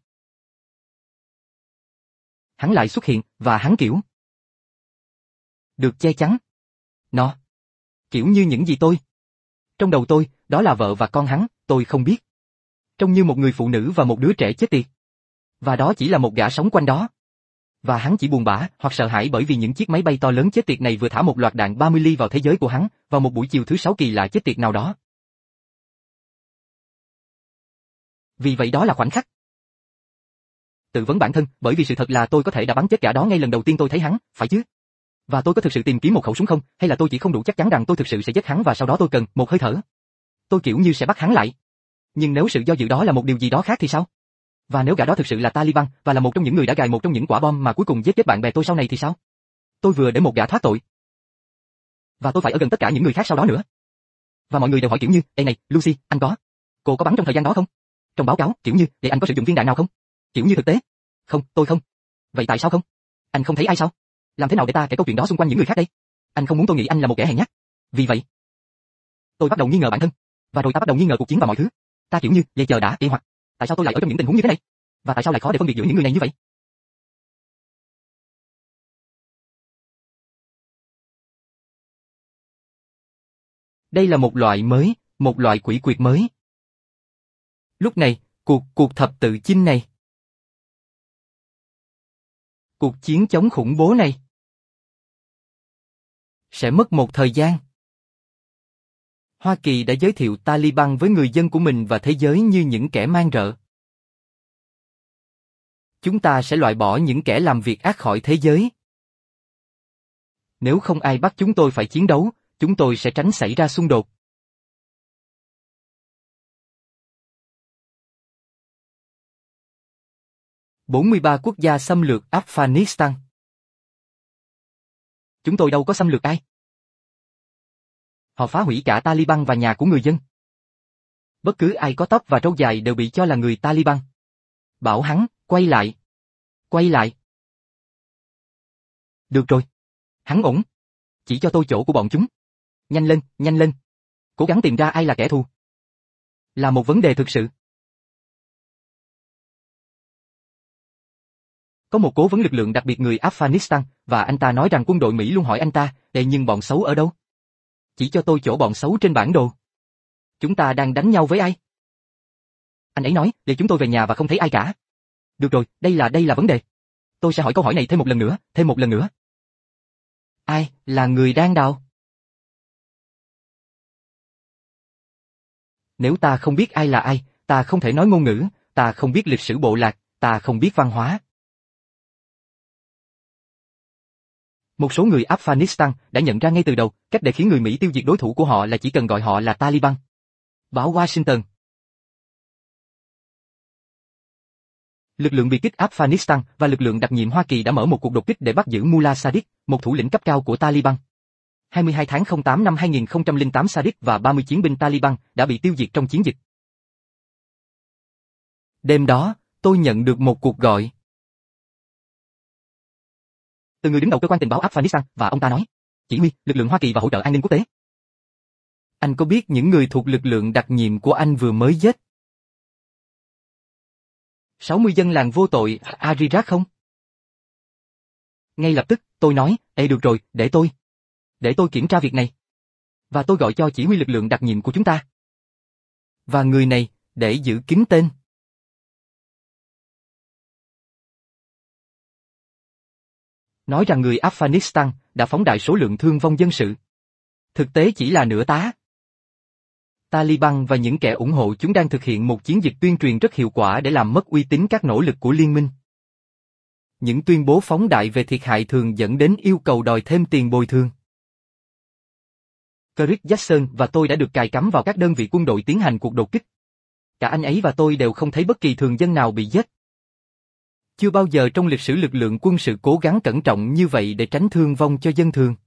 Hắn lại xuất hiện, và hắn kiểu được che chắn. Nó kiểu như những gì tôi. Trong đầu tôi, đó là vợ và con hắn, tôi không biết. Trông như một người phụ nữ và một đứa trẻ chết tiệt. Và đó chỉ là một gã sống quanh đó. Và hắn chỉ buồn bã hoặc sợ hãi bởi vì những chiếc máy bay to lớn chết tiệt này vừa thả một loạt đạn 30 ly vào thế giới của hắn, vào một buổi chiều thứ 6 kỳ lạ chết tiệt nào đó. Vì vậy đó là khoảnh khắc tự vấn bản thân, bởi vì sự thật là tôi có thể đã bắn chết gã đó ngay lần đầu tiên tôi thấy hắn, phải chứ? Và tôi có thực sự tìm kiếm một khẩu súng không, hay là tôi chỉ không đủ chắc chắn rằng tôi thực sự sẽ giết hắn và sau đó tôi cần một hơi thở? Tôi kiểu như sẽ bắt hắn lại. Nhưng nếu sự do dự đó là một điều gì đó khác thì sao? Và nếu gã đó thực sự là Taliban và là một trong những người đã gài một trong những quả bom mà cuối cùng giết chết bạn bè tôi sau này thì sao? Tôi vừa để một gã thoát tội. Và tôi phải ở gần tất cả những người khác sau đó nữa. Và mọi người đều hỏi kiểu như, ê này, Lucy, anh có. Cô có bắn trong thời gian đó không? Trong báo cáo, kiểu như, để anh có sử dụng viên đạn nào không? Kiểu như thực tế. Không, tôi không. Vậy tại sao không? Anh không thấy ai sao? Làm thế nào để ta kể câu chuyện đó xung quanh những người khác đây? Anh không muốn tôi nghĩ anh là một kẻ hèn nhát. Vì vậy, tôi bắt đầu nghi ngờ bản thân. Và rồi ta bắt đầu nghi ngờ cuộc chiến và mọi thứ. Ta kiểu như, vậy chờ đã, hoặc tại sao tôi lại ở trong những tình huống như thế này? Và tại sao lại khó để phân biệt giữa những người này như vậy? Đây là một loại quỷ quyệt mới. Lúc này, cuộc thập tự chinh này, cuộc chiến chống khủng bố này, sẽ mất một thời gian. Hoa Kỳ đã giới thiệu Taliban với người dân của mình và thế giới như những kẻ man rợ. Chúng ta sẽ loại bỏ những kẻ làm việc ác khỏi thế giới. Nếu không ai bắt chúng tôi phải chiến đấu, chúng tôi sẽ tránh xảy ra xung đột. ...43 quốc gia xâm lược Afghanistan. Chúng tôi đâu có xâm lược ai. Họ phá hủy cả Taliban và nhà của người dân. Bất cứ ai có tóc và râu dài đều bị cho là người Taliban. Bảo hắn, quay lại. Quay lại. Được rồi. Hắn ổn. Chỉ cho tôi chỗ của bọn chúng. Nhanh lên, nhanh lên. Cố gắng tìm ra ai là kẻ thù. Là một vấn đề thực sự. Có một cố vấn lực lượng đặc biệt người Afghanistan, và anh ta nói rằng quân đội Mỹ luôn hỏi anh ta, nhưng bọn xấu ở đâu? Chỉ cho tôi chỗ bọn xấu trên bản đồ. Chúng ta đang đánh nhau với ai? Anh ấy nói, để chúng tôi về nhà và không thấy ai cả. Được rồi, đây là vấn đề. Tôi sẽ hỏi câu hỏi này thêm một lần nữa. Ai là người đang đào? Nếu ta không biết ai là ai, ta không thể nói ngôn ngữ, ta không biết lịch sử bộ lạc, ta không biết văn hóa. Một số người Afghanistan đã nhận ra ngay từ đầu, cách để khiến người Mỹ tiêu diệt đối thủ của họ là chỉ cần gọi họ là Taliban. Báo Washington. Lực lượng biệt kích Afghanistan và lực lượng đặc nhiệm Hoa Kỳ đã mở một cuộc đột kích để bắt giữ Mullah Sadiq, một thủ lĩnh cấp cao của Taliban. 22 tháng 08 năm 2008 Sadiq và 30 chiến binh Taliban đã bị tiêu diệt trong chiến dịch. Đêm đó, tôi nhận được một cuộc gọi. Từ người đứng đầu cơ quan tình báo Afghanistan và ông ta nói, chỉ huy, lực lượng Hoa Kỳ và hỗ trợ an ninh quốc tế. Anh có biết những người thuộc lực lượng đặc nhiệm của anh vừa mới giết 60 dân làng vô tội Arirat không? Ngay lập tức, tôi nói, được rồi, để tôi kiểm tra việc này. Và tôi gọi cho chỉ huy lực lượng đặc nhiệm của chúng ta. Và người này, để giữ kín tên. Nói rằng người Afghanistan đã phóng đại số lượng thương vong dân sự. Thực tế chỉ là nửa tá. Taliban và những kẻ ủng hộ chúng đang thực hiện một chiến dịch tuyên truyền rất hiệu quả để làm mất uy tín các nỗ lực của liên minh. Những tuyên bố phóng đại về thiệt hại thường dẫn đến yêu cầu đòi thêm tiền bồi thường. Chris Jackson và tôi đã được cài cắm vào các đơn vị quân đội tiến hành cuộc đột kích. Cả anh ấy và tôi đều không thấy bất kỳ thường dân nào bị giết. Chưa bao giờ trong lịch sử lực lượng quân sự cố gắng cẩn trọng như vậy để tránh thương vong cho dân thường.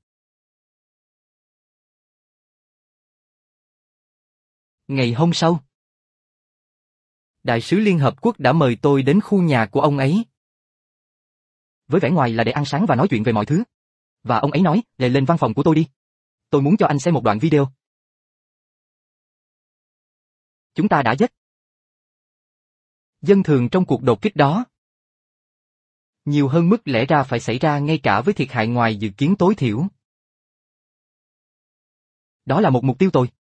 Ngày hôm sau, Đại sứ Liên Hợp Quốc đã mời tôi đến khu nhà của ông ấy. Với vẻ ngoài là để ăn sáng và nói chuyện về mọi thứ. Và ông ấy nói, lên văn phòng của tôi đi. Tôi muốn cho anh xem một đoạn video. Chúng ta đã giết dân thường trong cuộc đột kích đó. Nhiều hơn mức lẽ ra phải xảy ra ngay cả với thiệt hại ngoài dự kiến tối thiểu. Đó là một mục tiêu tồi.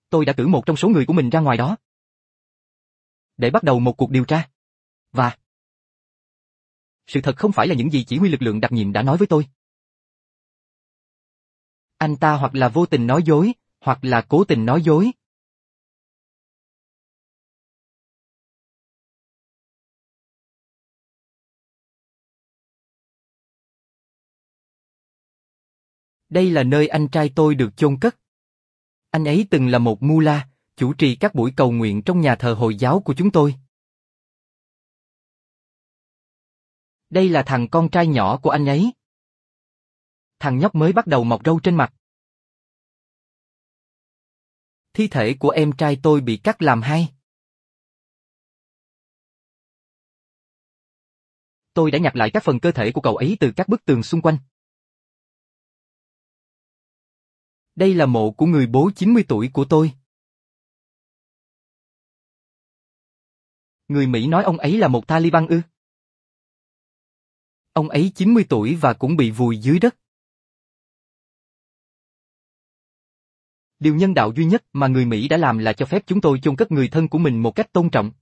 Tôi đã cử một trong số người của mình ra ngoài đó để bắt đầu một cuộc điều tra. Và sự thật không phải là những gì chỉ huy lực lượng đặc nhiệm đã nói với tôi. Anh ta hoặc là vô tình nói dối, hoặc là cố tình nói dối. Đây là nơi anh trai tôi được chôn cất. Anh ấy từng là một mullah, chủ trì các buổi cầu nguyện trong nhà thờ Hồi giáo của chúng tôi. Đây là thằng con trai nhỏ của anh ấy. Thằng nhóc mới bắt đầu mọc râu trên mặt. Thi thể của em trai tôi bị cắt làm hai. Tôi đã nhặt lại các phần cơ thể của cậu ấy từ các bức tường xung quanh. Đây là mộ của người bố 90 tuổi của tôi. Người Mỹ nói ông ấy là một Taliban ư? Ông ấy 90 tuổi và cũng bị vùi dưới đất. Điều nhân đạo duy nhất mà người Mỹ đã làm là cho phép chúng tôi chôn cất người thân của mình một cách tôn trọng.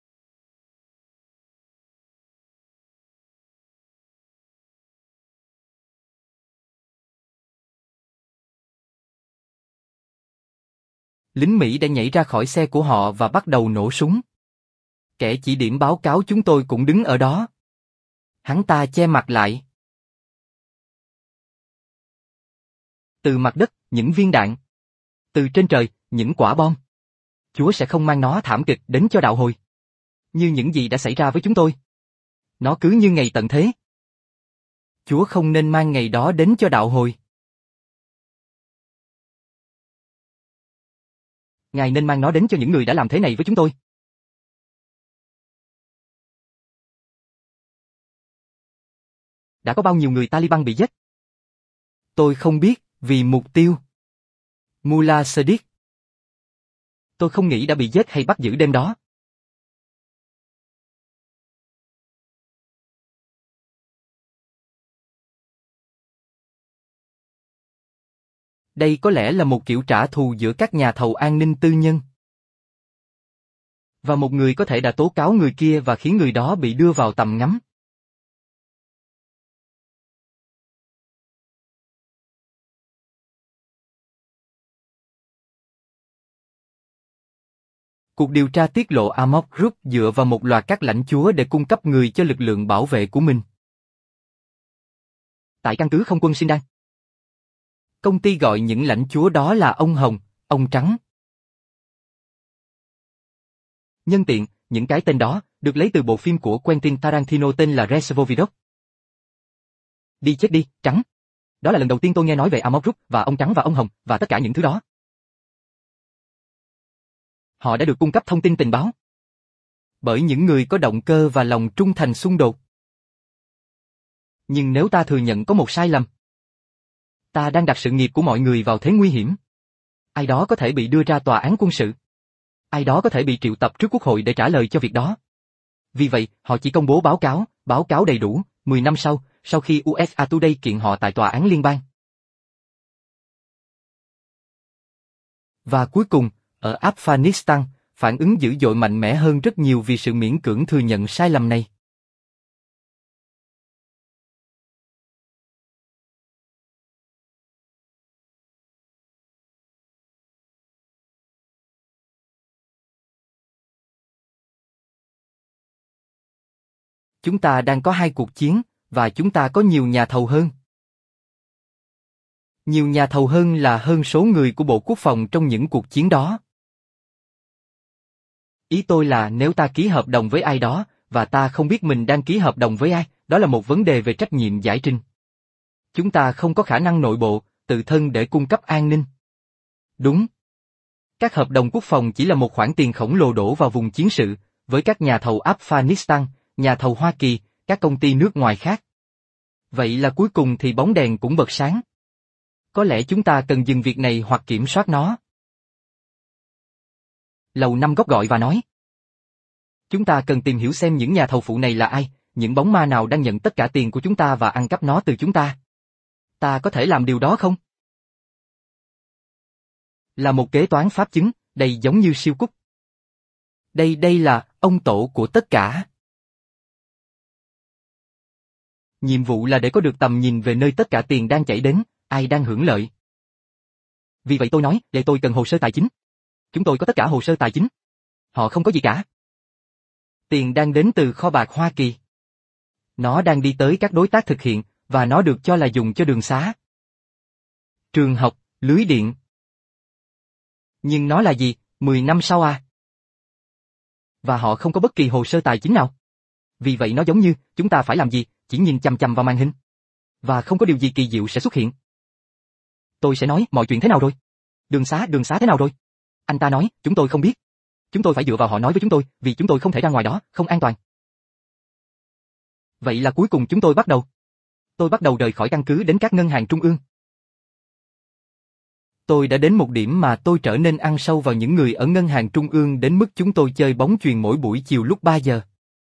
Lính Mỹ đã nhảy ra khỏi xe của họ và bắt đầu nổ súng. Kẻ chỉ điểm báo cáo chúng tôi cũng đứng ở đó. Hắn ta che mặt lại. Từ mặt đất, những viên đạn. Từ trên trời, những quả bom. Chúa sẽ không mang nó thảm kịch đến cho đạo hồi. Như những gì đã xảy ra với chúng tôi. Nó cứ như ngày tận thế. Chúa không nên mang ngày đó đến cho đạo hồi. Ngài nên mang nó đến cho những người đã làm thế này với chúng tôi. Đã có bao nhiêu người Taliban bị giết? Tôi không biết, vì mục tiêu. Mullah Sadiq. Tôi không nghĩ đã bị giết hay bắt giữ đêm đó. Đây có lẽ là một kiểu trả thù giữa các nhà thầu an ninh tư nhân. Và một người có thể đã tố cáo người kia và khiến người đó bị đưa vào tầm ngắm. Cuộc điều tra tiết lộ Amok Group dựa vào một loạt các lãnh chúa để cung cấp người cho lực lượng bảo vệ của mình. Tại căn cứ không quân Sindan. Công ty gọi những lãnh chúa đó là ông Hồng, ông Trắng. Nhân tiện, những cái tên đó được lấy từ bộ phim của Quentin Tarantino tên là Reservoir Dogs. Đi chết đi, Trắng. Đó là lần đầu tiên tôi nghe nói về Amok Group và ông Trắng và ông Hồng và tất cả những thứ đó. Họ đã được cung cấp thông tin tình báo bởi những người có động cơ và lòng trung thành xung đột. Nhưng nếu ta thừa nhận có một sai lầm, ta đang đặt sự nghiệp của mọi người vào thế nguy hiểm. Ai đó có thể bị đưa ra tòa án quân sự. Ai đó có thể bị triệu tập trước quốc hội để trả lời cho việc đó. Vì vậy, họ chỉ công bố báo cáo đầy đủ, 10 năm sau khi USA Today kiện họ tại tòa án liên bang. Và cuối cùng, ở Afghanistan, phản ứng dữ dội mạnh mẽ hơn rất nhiều vì sự miễn cưỡng thừa nhận sai lầm này. Chúng ta đang có 2 cuộc chiến, và chúng ta có nhiều nhà thầu hơn. Nhiều nhà thầu hơn là hơn số người của Bộ Quốc phòng trong những cuộc chiến đó. Ý tôi là nếu ta ký hợp đồng với ai đó, và ta không biết mình đang ký hợp đồng với ai, đó là một vấn đề về trách nhiệm giải trình. Chúng ta không có khả năng nội bộ, tự thân để cung cấp an ninh. Đúng. Các hợp đồng quốc phòng chỉ là một khoản tiền khổng lồ đổ vào vùng chiến sự, với các nhà thầu Afghanistan, nhà thầu Hoa Kỳ, các công ty nước ngoài khác. Vậy là cuối cùng thì bóng đèn cũng bật sáng. Có lẽ chúng ta cần dừng việc này hoặc kiểm soát nó. Lầu Năm Góc gọi và nói. Chúng ta cần tìm hiểu xem những nhà thầu phụ này là ai, những bóng ma nào đang nhận tất cả tiền của chúng ta và ăn cắp nó từ chúng ta. Ta có thể làm điều đó không? Là một kế toán pháp chứng, đầy giống như siêu cúc. Đây là ông tổ của tất cả. Nhiệm vụ là để có được tầm nhìn về nơi tất cả tiền đang chảy đến, ai đang hưởng lợi. Vì vậy tôi nói, để tôi cần hồ sơ tài chính. Chúng tôi có tất cả hồ sơ tài chính. Họ không có gì cả. Tiền đang đến từ kho bạc Hoa Kỳ. Nó đang đi tới các đối tác thực hiện, và nó được cho là dùng cho đường xá, trường học, lưới điện. Nhưng nó là gì, 10 năm sau à? Và họ không có bất kỳ hồ sơ tài chính nào. Vì vậy nó giống như, chúng ta phải làm gì, chỉ nhìn chằm chằm vào màn hình. Và không có điều gì kỳ diệu sẽ xuất hiện. Tôi sẽ nói, mọi chuyện thế nào rồi? Đường xá thế nào rồi? Anh ta nói, chúng tôi không biết. Chúng tôi phải dựa vào họ nói với chúng tôi, vì chúng tôi không thể ra ngoài đó, không an toàn. Vậy là cuối cùng chúng tôi bắt đầu. Tôi bắt đầu rời khỏi căn cứ đến các ngân hàng trung ương. Tôi đã đến một điểm mà tôi trở nên ăn sâu vào những người ở ngân hàng trung ương đến mức chúng tôi chơi bóng chuyền mỗi buổi chiều lúc 3 giờ.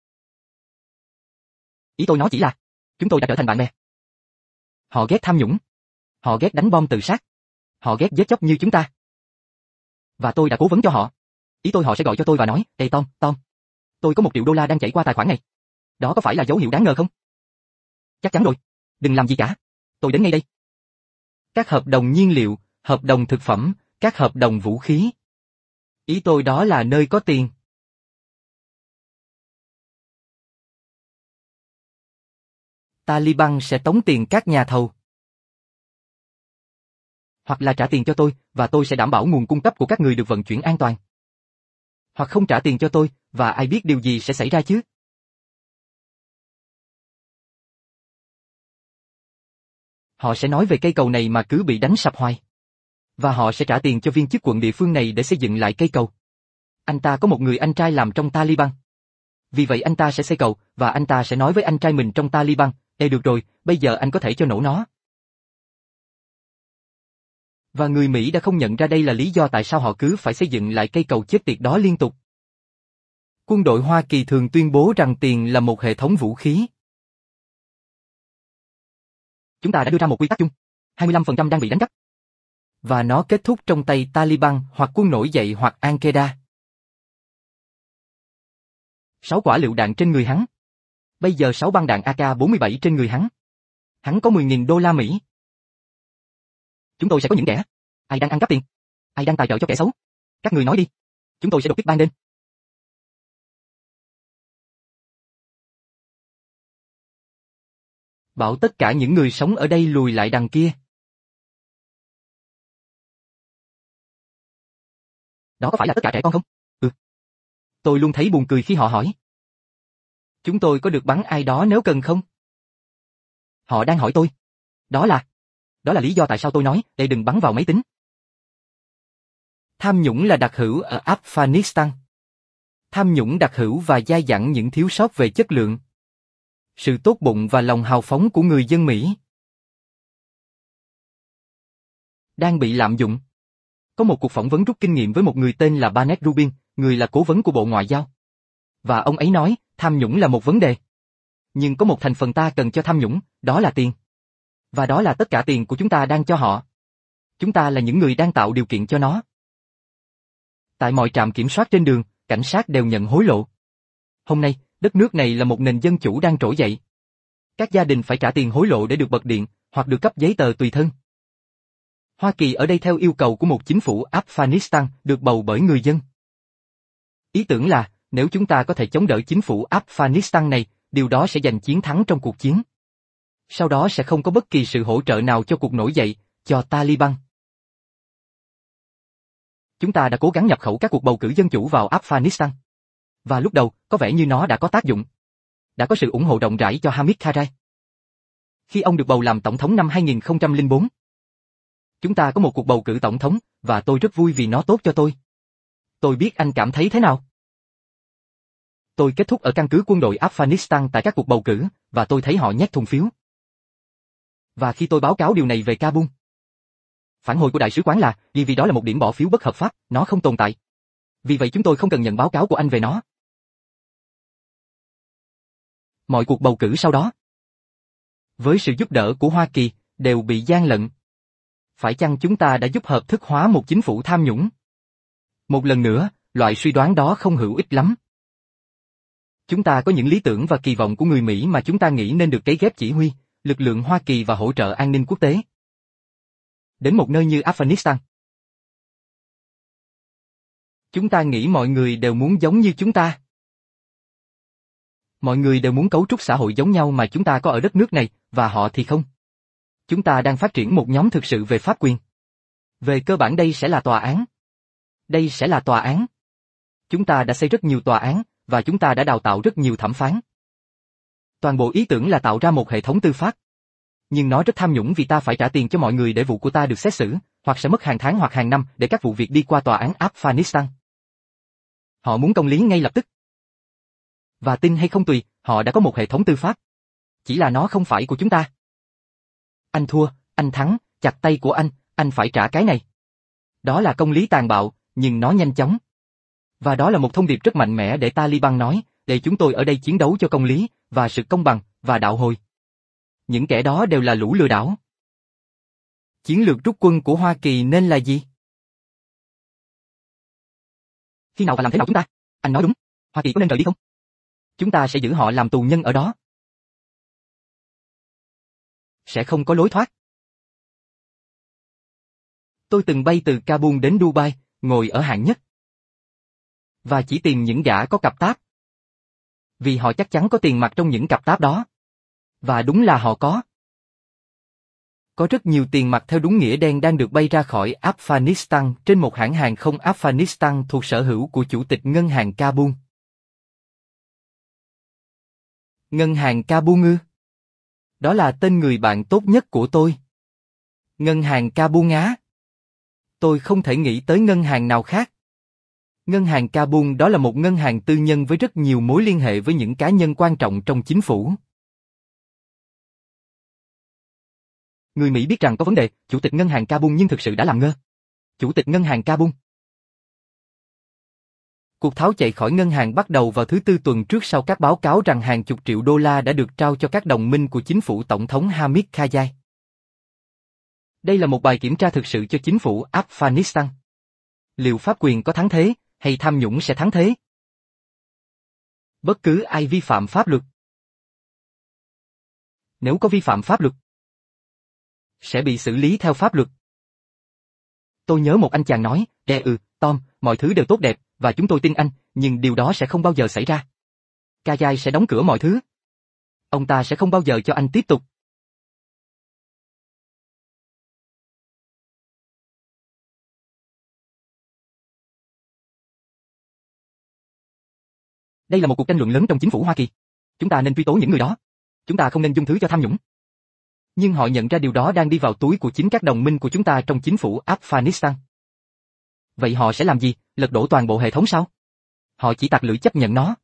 Ý tôi nói chỉ là, chúng tôi đã trở thành bạn bè. Họ ghét tham nhũng. Họ ghét đánh bom tự sát. Họ ghét giết chóc như chúng ta. Và tôi đã cố vấn cho họ. Ý tôi họ sẽ gọi cho tôi và nói, Ê Tom, tôi có $1 triệu đang chảy qua tài khoản này. Đó có phải là dấu hiệu đáng ngờ không? Chắc chắn rồi. Đừng làm gì cả. Tôi đến ngay đây. Các hợp đồng nhiên liệu, hợp đồng thực phẩm, các hợp đồng vũ khí. Ý tôi đó là nơi có tiền. Taliban sẽ tống tiền các nhà thầu. Hoặc là trả tiền cho tôi, và tôi sẽ đảm bảo nguồn cung cấp của các người được vận chuyển an toàn. Hoặc không trả tiền cho tôi, và ai biết điều gì sẽ xảy ra chứ? Họ sẽ nói về cây cầu này mà cứ bị đánh sập hoài. Và họ sẽ trả tiền cho viên chức quận địa phương này để xây dựng lại cây cầu. Anh ta có một người anh trai làm trong Taliban. Vì vậy anh ta sẽ xây cầu, và anh ta sẽ nói với anh trai mình trong Taliban, Ê được rồi, bây giờ anh có thể cho nổ nó. Và người Mỹ đã không nhận ra đây là lý do tại sao họ cứ phải xây dựng lại cây cầu chết tiệt đó liên tục. Quân đội Hoa Kỳ thường tuyên bố rằng tiền là một hệ thống vũ khí. Chúng ta đã đưa ra một quy tắc chung. 25% đang bị đánh cắp. Và nó kết thúc trong tay Taliban hoặc quân nổi dậy hoặc Al-Qaeda. 6 quả lựu đạn trên người hắn. Bây giờ 6 băng đạn AK-47 trên người hắn. Hắn có $10.000 Mỹ. Chúng tôi sẽ có những kẻ. Ai đang ăn cắp tiền? Ai đang tài trợ cho kẻ xấu? Các người nói đi. Chúng tôi sẽ đột kích ban đêm. Bảo tất cả những người sống ở đây lùi lại đằng kia. Đó có phải là tất cả trẻ con không? Ừ. Tôi luôn thấy buồn cười khi họ hỏi. Chúng tôi có được bắn ai đó nếu cần không? Họ đang hỏi tôi. Đó là lý do tại sao tôi nói, để đừng bắn vào máy tính. Tham nhũng là đặc hữu ở Afghanistan. Tham nhũng đặc hữu và dai dẳng những thiếu sót về chất lượng. Sự tốt bụng và lòng hào phóng của người dân Mỹ đang bị lạm dụng. Có một cuộc phỏng vấn rút kinh nghiệm với một người tên là Barnett Rubin, người là cố vấn của Bộ Ngoại giao. Và ông ấy nói, tham nhũng là một vấn đề. Nhưng có một thành phần ta cần cho tham nhũng, đó là tiền. Và đó là tất cả tiền của chúng ta đang cho họ. Chúng ta là những người đang tạo điều kiện cho nó. Tại mọi trạm kiểm soát trên đường, cảnh sát đều nhận hối lộ. Hôm nay, đất nước này là một nền dân chủ đang trỗi dậy. Các gia đình phải trả tiền hối lộ để được bật điện, hoặc được cấp giấy tờ tùy thân. Hoa Kỳ ở đây theo yêu cầu của một chính phủ Afghanistan được bầu bởi người dân. Ý tưởng là, nếu chúng ta có thể chống đỡ chính phủ Afghanistan này, điều đó sẽ giành chiến thắng trong cuộc chiến. Sau đó sẽ không có bất kỳ sự hỗ trợ nào cho cuộc nổi dậy, cho Taliban. Chúng ta đã cố gắng nhập khẩu các cuộc bầu cử dân chủ vào Afghanistan. Và lúc đầu, có vẻ như nó đã có tác dụng. Đã có sự ủng hộ rộng rãi cho Hamid Karzai. Khi ông được bầu làm tổng thống năm 2004. Chúng ta có một cuộc bầu cử tổng thống, và tôi rất vui vì nó tốt cho tôi. Tôi biết anh cảm thấy thế nào. Tôi kết thúc ở căn cứ quân đội Afghanistan tại các cuộc bầu cử, và tôi thấy họ nhét thùng phiếu. Và khi tôi báo cáo điều này về Kabul, phản hồi của đại sứ quán là, vì đó là một điểm bỏ phiếu bất hợp pháp, nó không tồn tại. Vì vậy chúng tôi không cần nhận báo cáo của anh về nó. Mọi cuộc bầu cử sau đó, với sự giúp đỡ của Hoa Kỳ, đều bị gian lận. Phải chăng chúng ta đã giúp hợp thức hóa một chính phủ tham nhũng? Một lần nữa, loại suy đoán đó không hữu ích lắm. Chúng ta có những lý tưởng và kỳ vọng của người Mỹ mà chúng ta nghĩ nên được cấy ghép chỉ huy, lực lượng Hoa Kỳ và hỗ trợ an ninh quốc tế. Đến một nơi như Afghanistan. Chúng ta nghĩ mọi người đều muốn giống như chúng ta. Mọi người đều muốn cấu trúc xã hội giống nhau mà chúng ta có ở đất nước này, và họ thì không. Chúng ta đang phát triển một nhóm thực sự về pháp quyền. Về cơ bản đây sẽ là tòa án. Đây sẽ là tòa án. Chúng ta đã xây rất nhiều tòa án, và chúng ta đã đào tạo rất nhiều thẩm phán. Toàn bộ ý tưởng là tạo ra một hệ thống tư pháp. Nhưng nó rất tham nhũng vì ta phải trả tiền cho mọi người để vụ của ta được xét xử, hoặc sẽ mất hàng tháng hoặc hàng năm để các vụ việc đi qua tòa án Afghanistan. Họ muốn công lý ngay lập tức. Và tin hay không tùy, họ đã có một hệ thống tư pháp. Chỉ là nó không phải của chúng ta. Anh thua, anh thắng, chặt tay của anh phải trả cái này. Đó là công lý tàn bạo, nhưng nó nhanh chóng. Và đó là một thông điệp rất mạnh mẽ để Taliban nói, để chúng tôi ở đây chiến đấu cho công lý, và sự công bằng, và đạo hồi. Những kẻ đó đều là lũ lừa đảo. Chiến lược rút quân của Hoa Kỳ nên là gì? Khi nào và làm thế nào chúng ta? Anh nói đúng. Hoa Kỳ có nên rời đi không? Chúng ta sẽ giữ họ làm tù nhân ở đó. Sẽ không có lối thoát. Tôi từng bay từ Kabul đến Dubai, ngồi ở hạng nhất. Và chỉ tìm những gã có cặp táp. Vì họ chắc chắn có tiền mặt trong những cặp táp đó. Và đúng là họ có. Có rất nhiều tiền mặt theo đúng nghĩa đen đang được bay ra khỏi Afghanistan trên một hãng hàng không Afghanistan thuộc sở hữu của Chủ tịch Ngân hàng Kabul. Ngân hàng Kabul ư? Đó là tên người bạn tốt nhất của tôi. Ngân hàng Kabul á? Tôi không thể nghĩ tới ngân hàng nào khác. Ngân hàng Kabul đó là một ngân hàng tư nhân với rất nhiều mối liên hệ với những cá nhân quan trọng trong chính phủ. Người Mỹ biết rằng có vấn đề, Chủ tịch Ngân hàng Kabul nhưng thực sự đã làm ngơ. Chủ tịch Ngân hàng Kabul. Cuộc tháo chạy khỏi ngân hàng bắt đầu vào thứ Tư tuần trước sau các báo cáo rằng hàng chục triệu đô la đã được trao cho các đồng minh của chính phủ Tổng thống Hamid Karzai. Đây là một bài kiểm tra thực sự cho chính phủ Afghanistan. Liệu pháp quyền có thắng thế, hay tham nhũng sẽ thắng thế? Bất cứ ai vi phạm pháp luật. Nếu có vi phạm pháp luật, sẽ bị xử lý theo pháp luật. Tôi nhớ một anh chàng nói, Tom, mọi thứ đều tốt đẹp, và chúng tôi tin anh, nhưng điều đó sẽ không bao giờ xảy ra. Karzai sẽ đóng cửa mọi thứ. Ông ta sẽ không bao giờ cho anh tiếp tục. Đây là một cuộc tranh luận lớn trong chính phủ Hoa Kỳ. Chúng ta nên truy tố những người đó. Chúng ta không nên dung thứ cho tham nhũng. Nhưng họ nhận ra điều đó đang đi vào túi của chính các đồng minh của chúng ta trong chính phủ Afghanistan. Vậy họ sẽ làm gì, lật đổ toàn bộ hệ thống sao? Họ chỉ tặc lưỡi chấp nhận nó.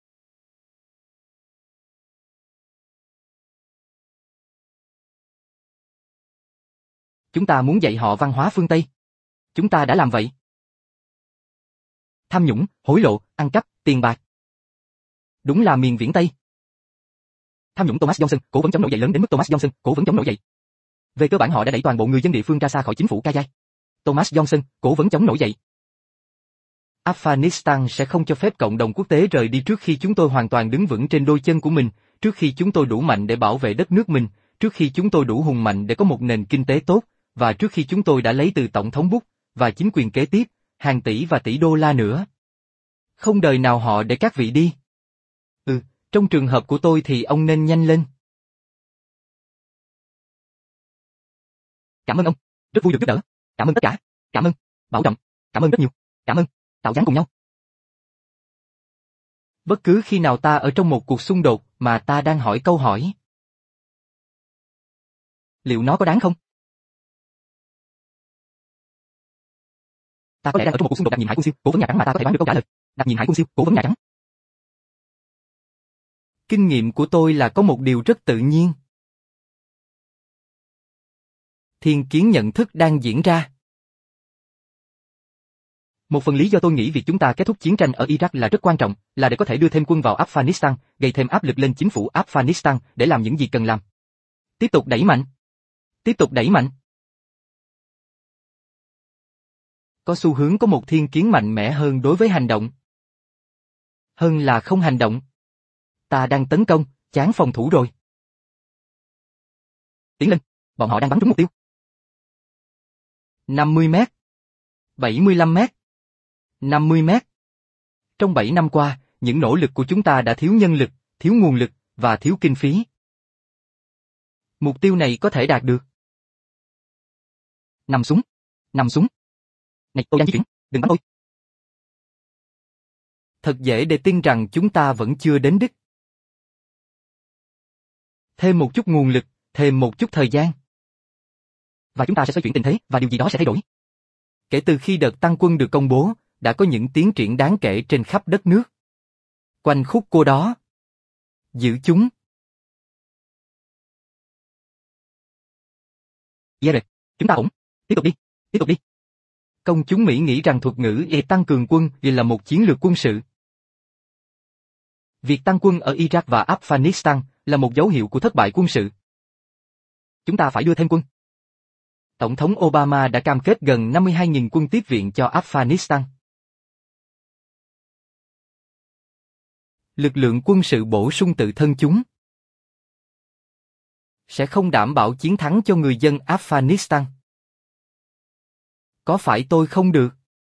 Chúng ta muốn dạy họ văn hóa phương Tây. Chúng ta đã làm vậy. Tham nhũng, hối lộ, ăn cắp, tiền bạc. Đúng là miền viễn Tây. Tham nhũng Thomas Johnson, cố vấn chống nổi dậy lớn đến mức Thomas Johnson, cố vấn chống nổi dậy. Về cơ bản họ đã đẩy toàn bộ người dân địa phương ra xa khỏi chính phủ Karzai. Thomas Johnson, cố vấn chống nổi dậy. Afghanistan sẽ không cho phép cộng đồng quốc tế rời đi trước khi chúng tôi hoàn toàn đứng vững trên đôi chân của mình, trước khi chúng tôi đủ mạnh để bảo vệ đất nước mình, trước khi chúng tôi đủ hùng mạnh để có một nền kinh tế tốt, và trước khi chúng tôi đã lấy từ Tổng thống Bush, và chính quyền kế tiếp, hàng tỷ và tỷ đô la nữa. Không đời nào họ để các vị đi. Trong trường hợp của tôi thì ông nên nhanh lên. Cảm ơn ông. Rất vui được giúp đỡ. Cảm ơn tất cả. Cảm ơn. Bảo trọng. Cảm ơn rất nhiều. Cảm ơn. Tạo dáng cùng nhau. Bất cứ khi nào ta ở trong một cuộc xung đột mà ta đang hỏi câu hỏi. Liệu nó có đáng không? Ta có lẽ đang ở trong một cuộc xung đột đặc nhiệm Hải quân siêu, cố vấn Nhà Trắng mà ta có thể đoán được câu trả lời. Đặc nhiệm Hải quân siêu, cố vấn Nhà Trắng. Kinh nghiệm của tôi là có một điều rất tự nhiên. Thiên kiến nhận thức đang diễn ra. Một phần lý do tôi nghĩ việc chúng ta kết thúc chiến tranh ở Iraq là rất quan trọng, là để có thể đưa thêm quân vào Afghanistan, gây thêm áp lực lên chính phủ Afghanistan để làm những gì cần làm. Tiếp tục đẩy mạnh. Tiếp tục đẩy mạnh. có xu hướng có một thiên kiến mạnh mẽ hơn đối với hành động. Hơn là không hành động. Ta đang tấn công, chán phòng thủ rồi. Tiến lên, bọn họ đang bắn trúng mục tiêu. 50 mét. 75 mét. 50 mét. Trong 7 năm qua, những nỗ lực của chúng ta đã thiếu nhân lực, thiếu nguồn lực, và thiếu kinh phí. Mục tiêu này có thể đạt được. Nằm xuống. Nằm xuống. Này, tôi đang di chuyển, đừng bắn tôi. Thật dễ để tin rằng chúng ta vẫn chưa đến đích. Thêm một chút nguồn lực, thêm một chút thời gian. Và chúng ta sẽ xoay chuyển tình thế, và điều gì đó sẽ thay đổi. Kể từ khi đợt tăng quân được công bố, đã có những tiến triển đáng kể trên khắp đất nước. Quanh khúc cô đó. Giữ chúng. Yeah, chúng ta ổn. Tiếp tục đi. Tiếp tục đi. Công chúng Mỹ nghĩ rằng thuật ngữ tăng cường quân là một chiến lược quân sự. Việc tăng quân ở Iraq và Afghanistan là một dấu hiệu của thất bại quân sự. Chúng ta phải đưa thêm quân. Tổng thống Obama đã cam kết gần 52.000 quân tiếp viện cho Afghanistan. Lực lượng quân sự bổ sung tự thân chúng sẽ không đảm bảo chiến thắng cho người dân Afghanistan. Có phải tôi không được?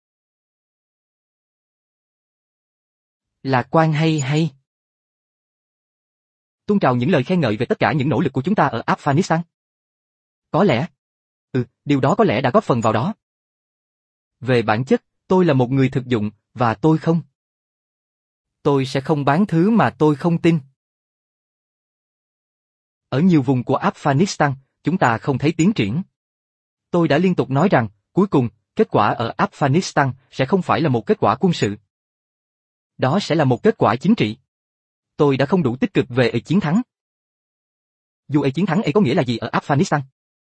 Lạc quan hay? Tuôn trào những lời khen ngợi về tất cả những nỗ lực của chúng ta ở Afghanistan. Có lẽ. Điều đó có lẽ đã góp phần vào đó. Về bản chất, tôi là một người thực dụng, và tôi không. Tôi sẽ không bán thứ mà tôi không tin. Ở nhiều vùng của Afghanistan, chúng ta không thấy tiến triển. Tôi đã liên tục nói rằng, cuối cùng, kết quả ở Afghanistan sẽ không phải là một kết quả quân sự. Đó sẽ là một kết quả chính trị. Tôi đã không đủ tích cực về chiến thắng. Dù chiến thắng có nghĩa là gì ở Afghanistan?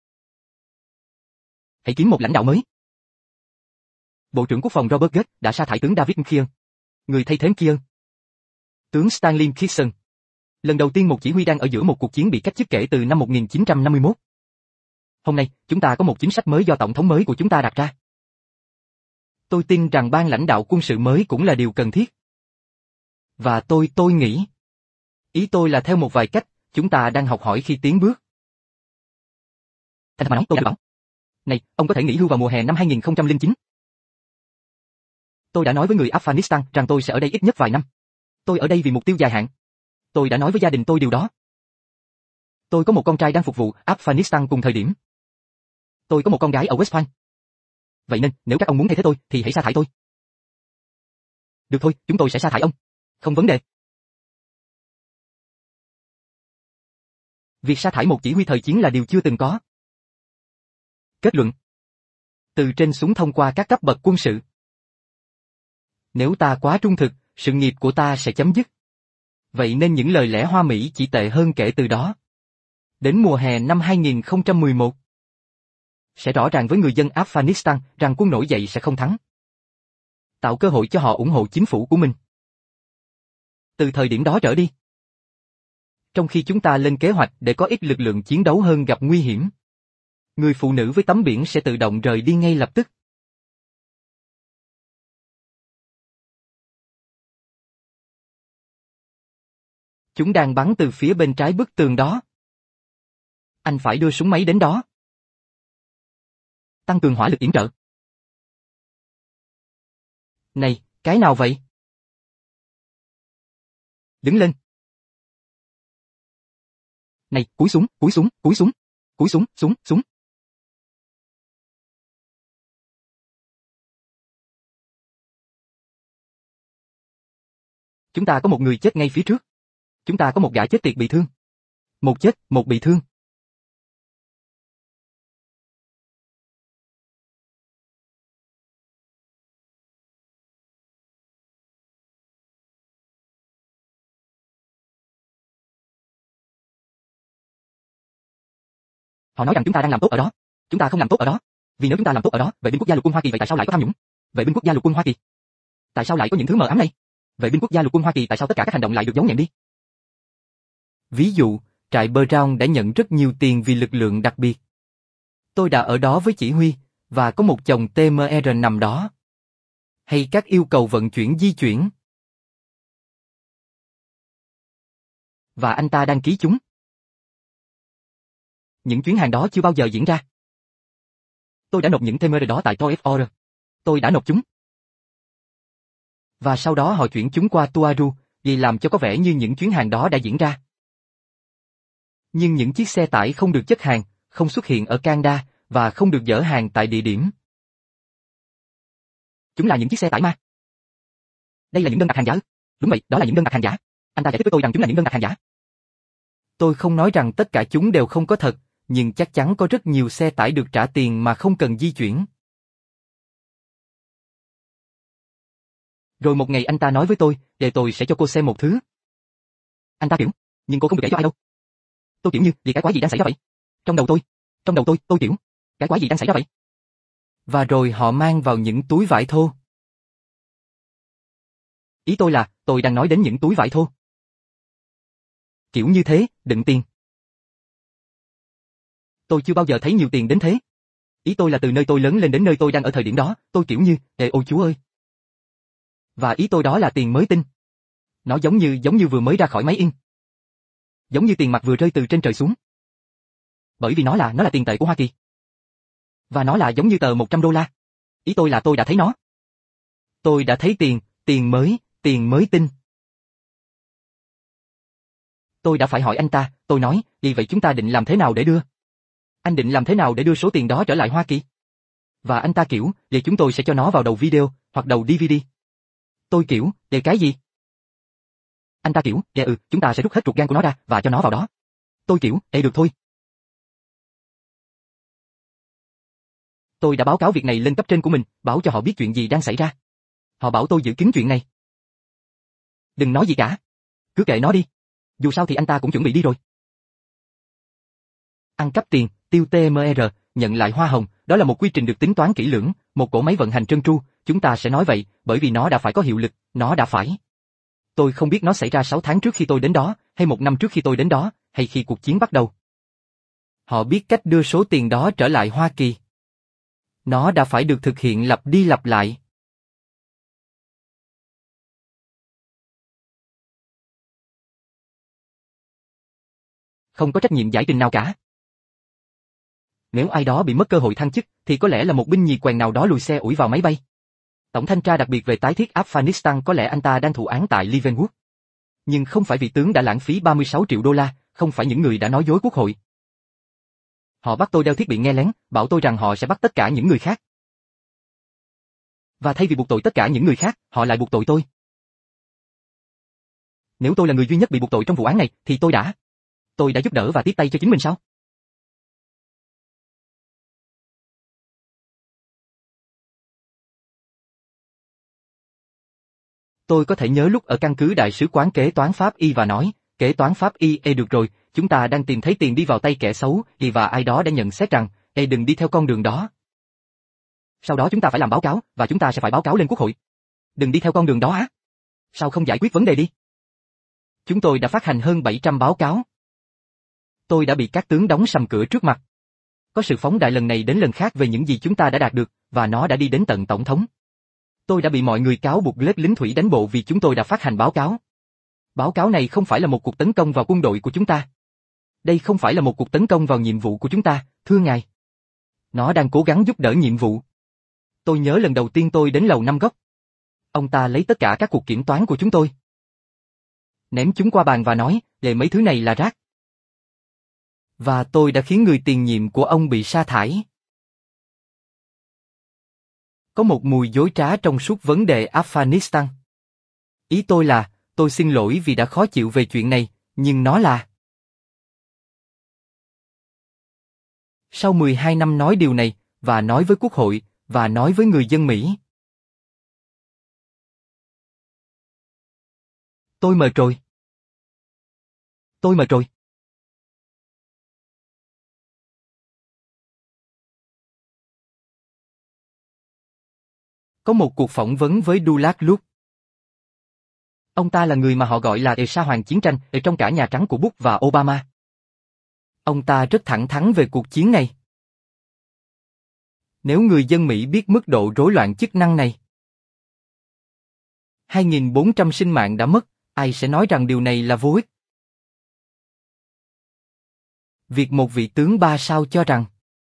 Hãy kiếm một lãnh đạo mới. Bộ trưởng Quốc phòng Robert Gates đã sa thải tướng David Kiên. Người thay thế Kiên. Tướng Stanley Kitson. Lần đầu tiên một chỉ huy đang ở giữa một cuộc chiến bị cách chức kể từ năm 1951. Hôm nay, chúng ta có một chính sách mới do tổng thống mới của chúng ta đặt ra. Tôi tin rằng ban lãnh đạo quân sự mới cũng là điều cần thiết. Và tôi nghĩ. Ý tôi là theo một vài cách, chúng ta đang học hỏi khi tiến bước. Thành thật mà nói, tôi đã bảo. Này, ông có thể nghỉ hưu vào mùa hè năm 2009. Tôi đã nói với người Afghanistan rằng tôi sẽ ở đây ít nhất vài năm. Tôi ở đây vì mục tiêu dài hạn. Tôi đã nói với gia đình tôi điều đó. Tôi có một con trai đang phục vụ Afghanistan cùng thời điểm. Tôi có một con gái ở West Point. Vậy nên, nếu các ông muốn thay thế tôi, thì hãy sa thải tôi. Được thôi, chúng tôi sẽ sa thải ông. Không vấn đề. Việc sa thải một chỉ huy thời chiến là điều chưa từng có. Kết luận. Từ trên xuống thông qua các cấp bậc quân sự. Nếu ta quá trung thực, sự nghiệp của ta sẽ chấm dứt. Vậy nên những lời lẽ hoa mỹ chỉ tệ hơn kể từ đó. Đến mùa hè năm 2011. Sẽ rõ ràng với người dân Afghanistan rằng quân nổi dậy sẽ không thắng. Tạo cơ hội cho họ ủng hộ chính phủ của mình. Từ thời điểm đó trở đi. Trong khi chúng ta lên kế hoạch để có ít lực lượng chiến đấu hơn gặp nguy hiểm. Người phụ nữ với tấm biển sẽ tự động rời đi ngay lập tức. Chúng đang bắn từ phía bên trái bức tường đó. Anh phải đưa súng máy đến đó. Tăng cường hỏa lực yểm trợ. Này, cái nào vậy? Đứng lên. Này, cúi xuống, cúi xuống, cúi xuống. Cúi xuống, xuống. Chúng ta có một người chết ngay phía trước. Chúng ta có một gã chết tiệt bị thương. Một chết, một bị thương. Họ nói rằng chúng ta đang làm tốt ở đó. Chúng ta không làm tốt ở đó. Vì nếu chúng ta làm tốt ở đó, vệ binh quốc gia lục quân Hoa Kỳ vậy tại sao lại có tham nhũng? Vệ binh quốc gia lục quân Hoa Kỳ. Tại sao lại có những thứ mờ ám này? Vệ binh quốc gia lục quân Hoa Kỳ tại sao tất cả các hành động lại được giấu nhẹm đi? Ví dụ, trại Brown đã nhận rất nhiều tiền vì lực lượng đặc biệt. Tôi đã ở đó với chỉ huy, và có một chồng TMR nằm đó. Hay các yêu cầu vận chuyển di chuyển. Và anh ta đăng ký chúng. Những chuyến hàng đó chưa bao giờ diễn ra. Tôi đã nộp những TMR đó tại TOEFL. Tôi đã nộp chúng. Và sau đó họ chuyển chúng qua Tuaru, vì làm cho có vẻ như những chuyến hàng đó đã diễn ra. Nhưng những chiếc xe tải không được chất hàng, không xuất hiện ở Canada, và không được dỡ hàng tại địa điểm. Chúng là những chiếc xe tải ma. Đây là những đơn đặt hàng giả. Đúng vậy, đó là những đơn đặt hàng giả. Anh ta giải thích với tôi rằng chúng là những đơn đặt hàng giả. Tôi không nói rằng tất cả chúng đều không có thật, nhưng chắc chắn có rất nhiều xe tải được trả tiền mà không cần di chuyển. Rồi một ngày anh ta nói với tôi, để tôi sẽ cho cô xem một thứ. Anh ta kiểu, nhưng cô không được kể cho ai đâu. Tôi kiểu như, vì cái quái gì đang xảy ra vậy? Trong đầu tôi kiểu, cái quái gì đang xảy ra vậy? Và rồi họ mang vào những túi vải thô. Ý tôi là, tôi đang nói đến những túi vải thô. Kiểu như thế, đựng tiền. Tôi chưa bao giờ thấy nhiều tiền đến thế. Ý tôi là từ nơi tôi lớn lên đến nơi tôi đang ở thời điểm đó, tôi kiểu như, ôi Chúa ơi. Và ý tôi đó là tiền mới tinh. Nó giống như vừa mới ra khỏi máy in. Giống như tiền mặt vừa rơi từ trên trời xuống. Bởi vì nó là tiền tệ của Hoa Kỳ. Và nó là giống như tờ $100. Ý tôi là tôi đã thấy nó. Tôi đã thấy tiền mới tinh. Tôi đã phải hỏi anh ta, tôi nói, vì vậy chúng ta định làm thế nào để đưa? Anh định làm thế nào để đưa số tiền đó trở lại Hoa Kỳ? Và anh ta kiểu, vậy chúng tôi sẽ cho nó vào đầu video, hoặc đầu DVD. Tôi kiểu, để cái gì? Anh ta kiểu, chúng ta sẽ rút hết ruột gan của nó ra, và cho nó vào đó. Tôi kiểu, được thôi. Tôi đã báo cáo việc này lên cấp trên của mình, bảo cho họ biết chuyện gì đang xảy ra. Họ bảo tôi giữ kín chuyện này. Đừng nói gì cả. Cứ kệ nó đi. Dù sao thì anh ta cũng chuẩn bị đi rồi. Ăn cắp tiền, tiêu TMR, nhận lại hoa hồng, đó là một quy trình được tính toán kỹ lưỡng, một cỗ máy vận hành trơn tru, chúng ta sẽ nói vậy, bởi vì nó đã phải có hiệu lực, nó đã phải. Tôi không biết nó xảy ra 6 tháng trước khi tôi đến đó, hay 1 năm trước khi tôi đến đó, hay khi cuộc chiến bắt đầu. Họ biết cách đưa số tiền đó trở lại Hoa Kỳ. Nó đã phải được thực hiện lặp đi lặp lại. Không có trách nhiệm giải trình nào cả. Nếu ai đó bị mất cơ hội thăng chức, thì có lẽ là một binh nhì quèn nào đó lùi xe ủi vào máy bay. Tổng thanh tra đặc biệt về tái thiết Afghanistan có lẽ anh ta đang thụ án tại Leavenworth. Nhưng không phải vị tướng đã lãng phí $36 triệu, không phải những người đã nói dối quốc hội. Họ bắt tôi đeo thiết bị nghe lén, bảo tôi rằng họ sẽ bắt tất cả những người khác. Và thay vì buộc tội tất cả những người khác, họ lại buộc tội tôi. Nếu tôi là người duy nhất bị buộc tội trong vụ án này, thì tôi đã giúp đỡ và tiếp tay cho chính mình sao? Tôi có thể nhớ lúc ở căn cứ đại sứ quán kế toán Pháp Y và nói, kế toán Pháp Y, được rồi, chúng ta đang tìm thấy tiền đi vào tay kẻ xấu, và ai đó đã nhận xét rằng, đừng đi theo con đường đó. Sau đó chúng ta phải làm báo cáo, và chúng ta sẽ phải báo cáo lên quốc hội. Đừng đi theo con đường đó á. Sao không giải quyết vấn đề đi? Chúng tôi đã phát hành hơn 700 báo cáo. Tôi đã bị các tướng đóng sầm cửa trước mặt. Có sự phóng đại lần này đến lần khác về những gì chúng ta đã đạt được, và nó đã đi đến tận tổng thống. Tôi đã bị mọi người cáo buộc lết lính thủy đánh bộ vì chúng tôi đã phát hành báo cáo. Báo cáo này không phải là một cuộc tấn công vào quân đội của chúng ta. Đây không phải là một cuộc tấn công vào nhiệm vụ của chúng ta, thưa ngài. Nó đang cố gắng giúp đỡ nhiệm vụ. Tôi nhớ lần đầu tiên tôi đến lầu 5 góc. Ông ta lấy tất cả các cuộc kiểm toán của chúng tôi. Ném chúng qua bàn và nói, mấy thứ này là rác. Và tôi đã khiến người tiền nhiệm của ông bị sa thải. Có một mùi dối trá trong suốt vấn đề Afghanistan. Ý tôi là, tôi xin lỗi vì đã khó chịu về chuyện này, nhưng nó là... Sau 12 năm nói điều này, và nói với quốc hội, và nói với người dân Mỹ. Tôi mệt rồi. Tôi mệt rồi. Có một cuộc phỏng vấn với Dulac lúc. Ông ta là người mà họ gọi là sa hoàng chiến tranh ở trong cả Nhà Trắng của Bush và Obama. Ông ta rất thẳng thắn về cuộc chiến này. Nếu người dân Mỹ biết mức độ rối loạn chức năng này, 2.400 sinh mạng đã mất, ai sẽ nói rằng điều này là vô ích? Việc một vị tướng 3 sao cho rằng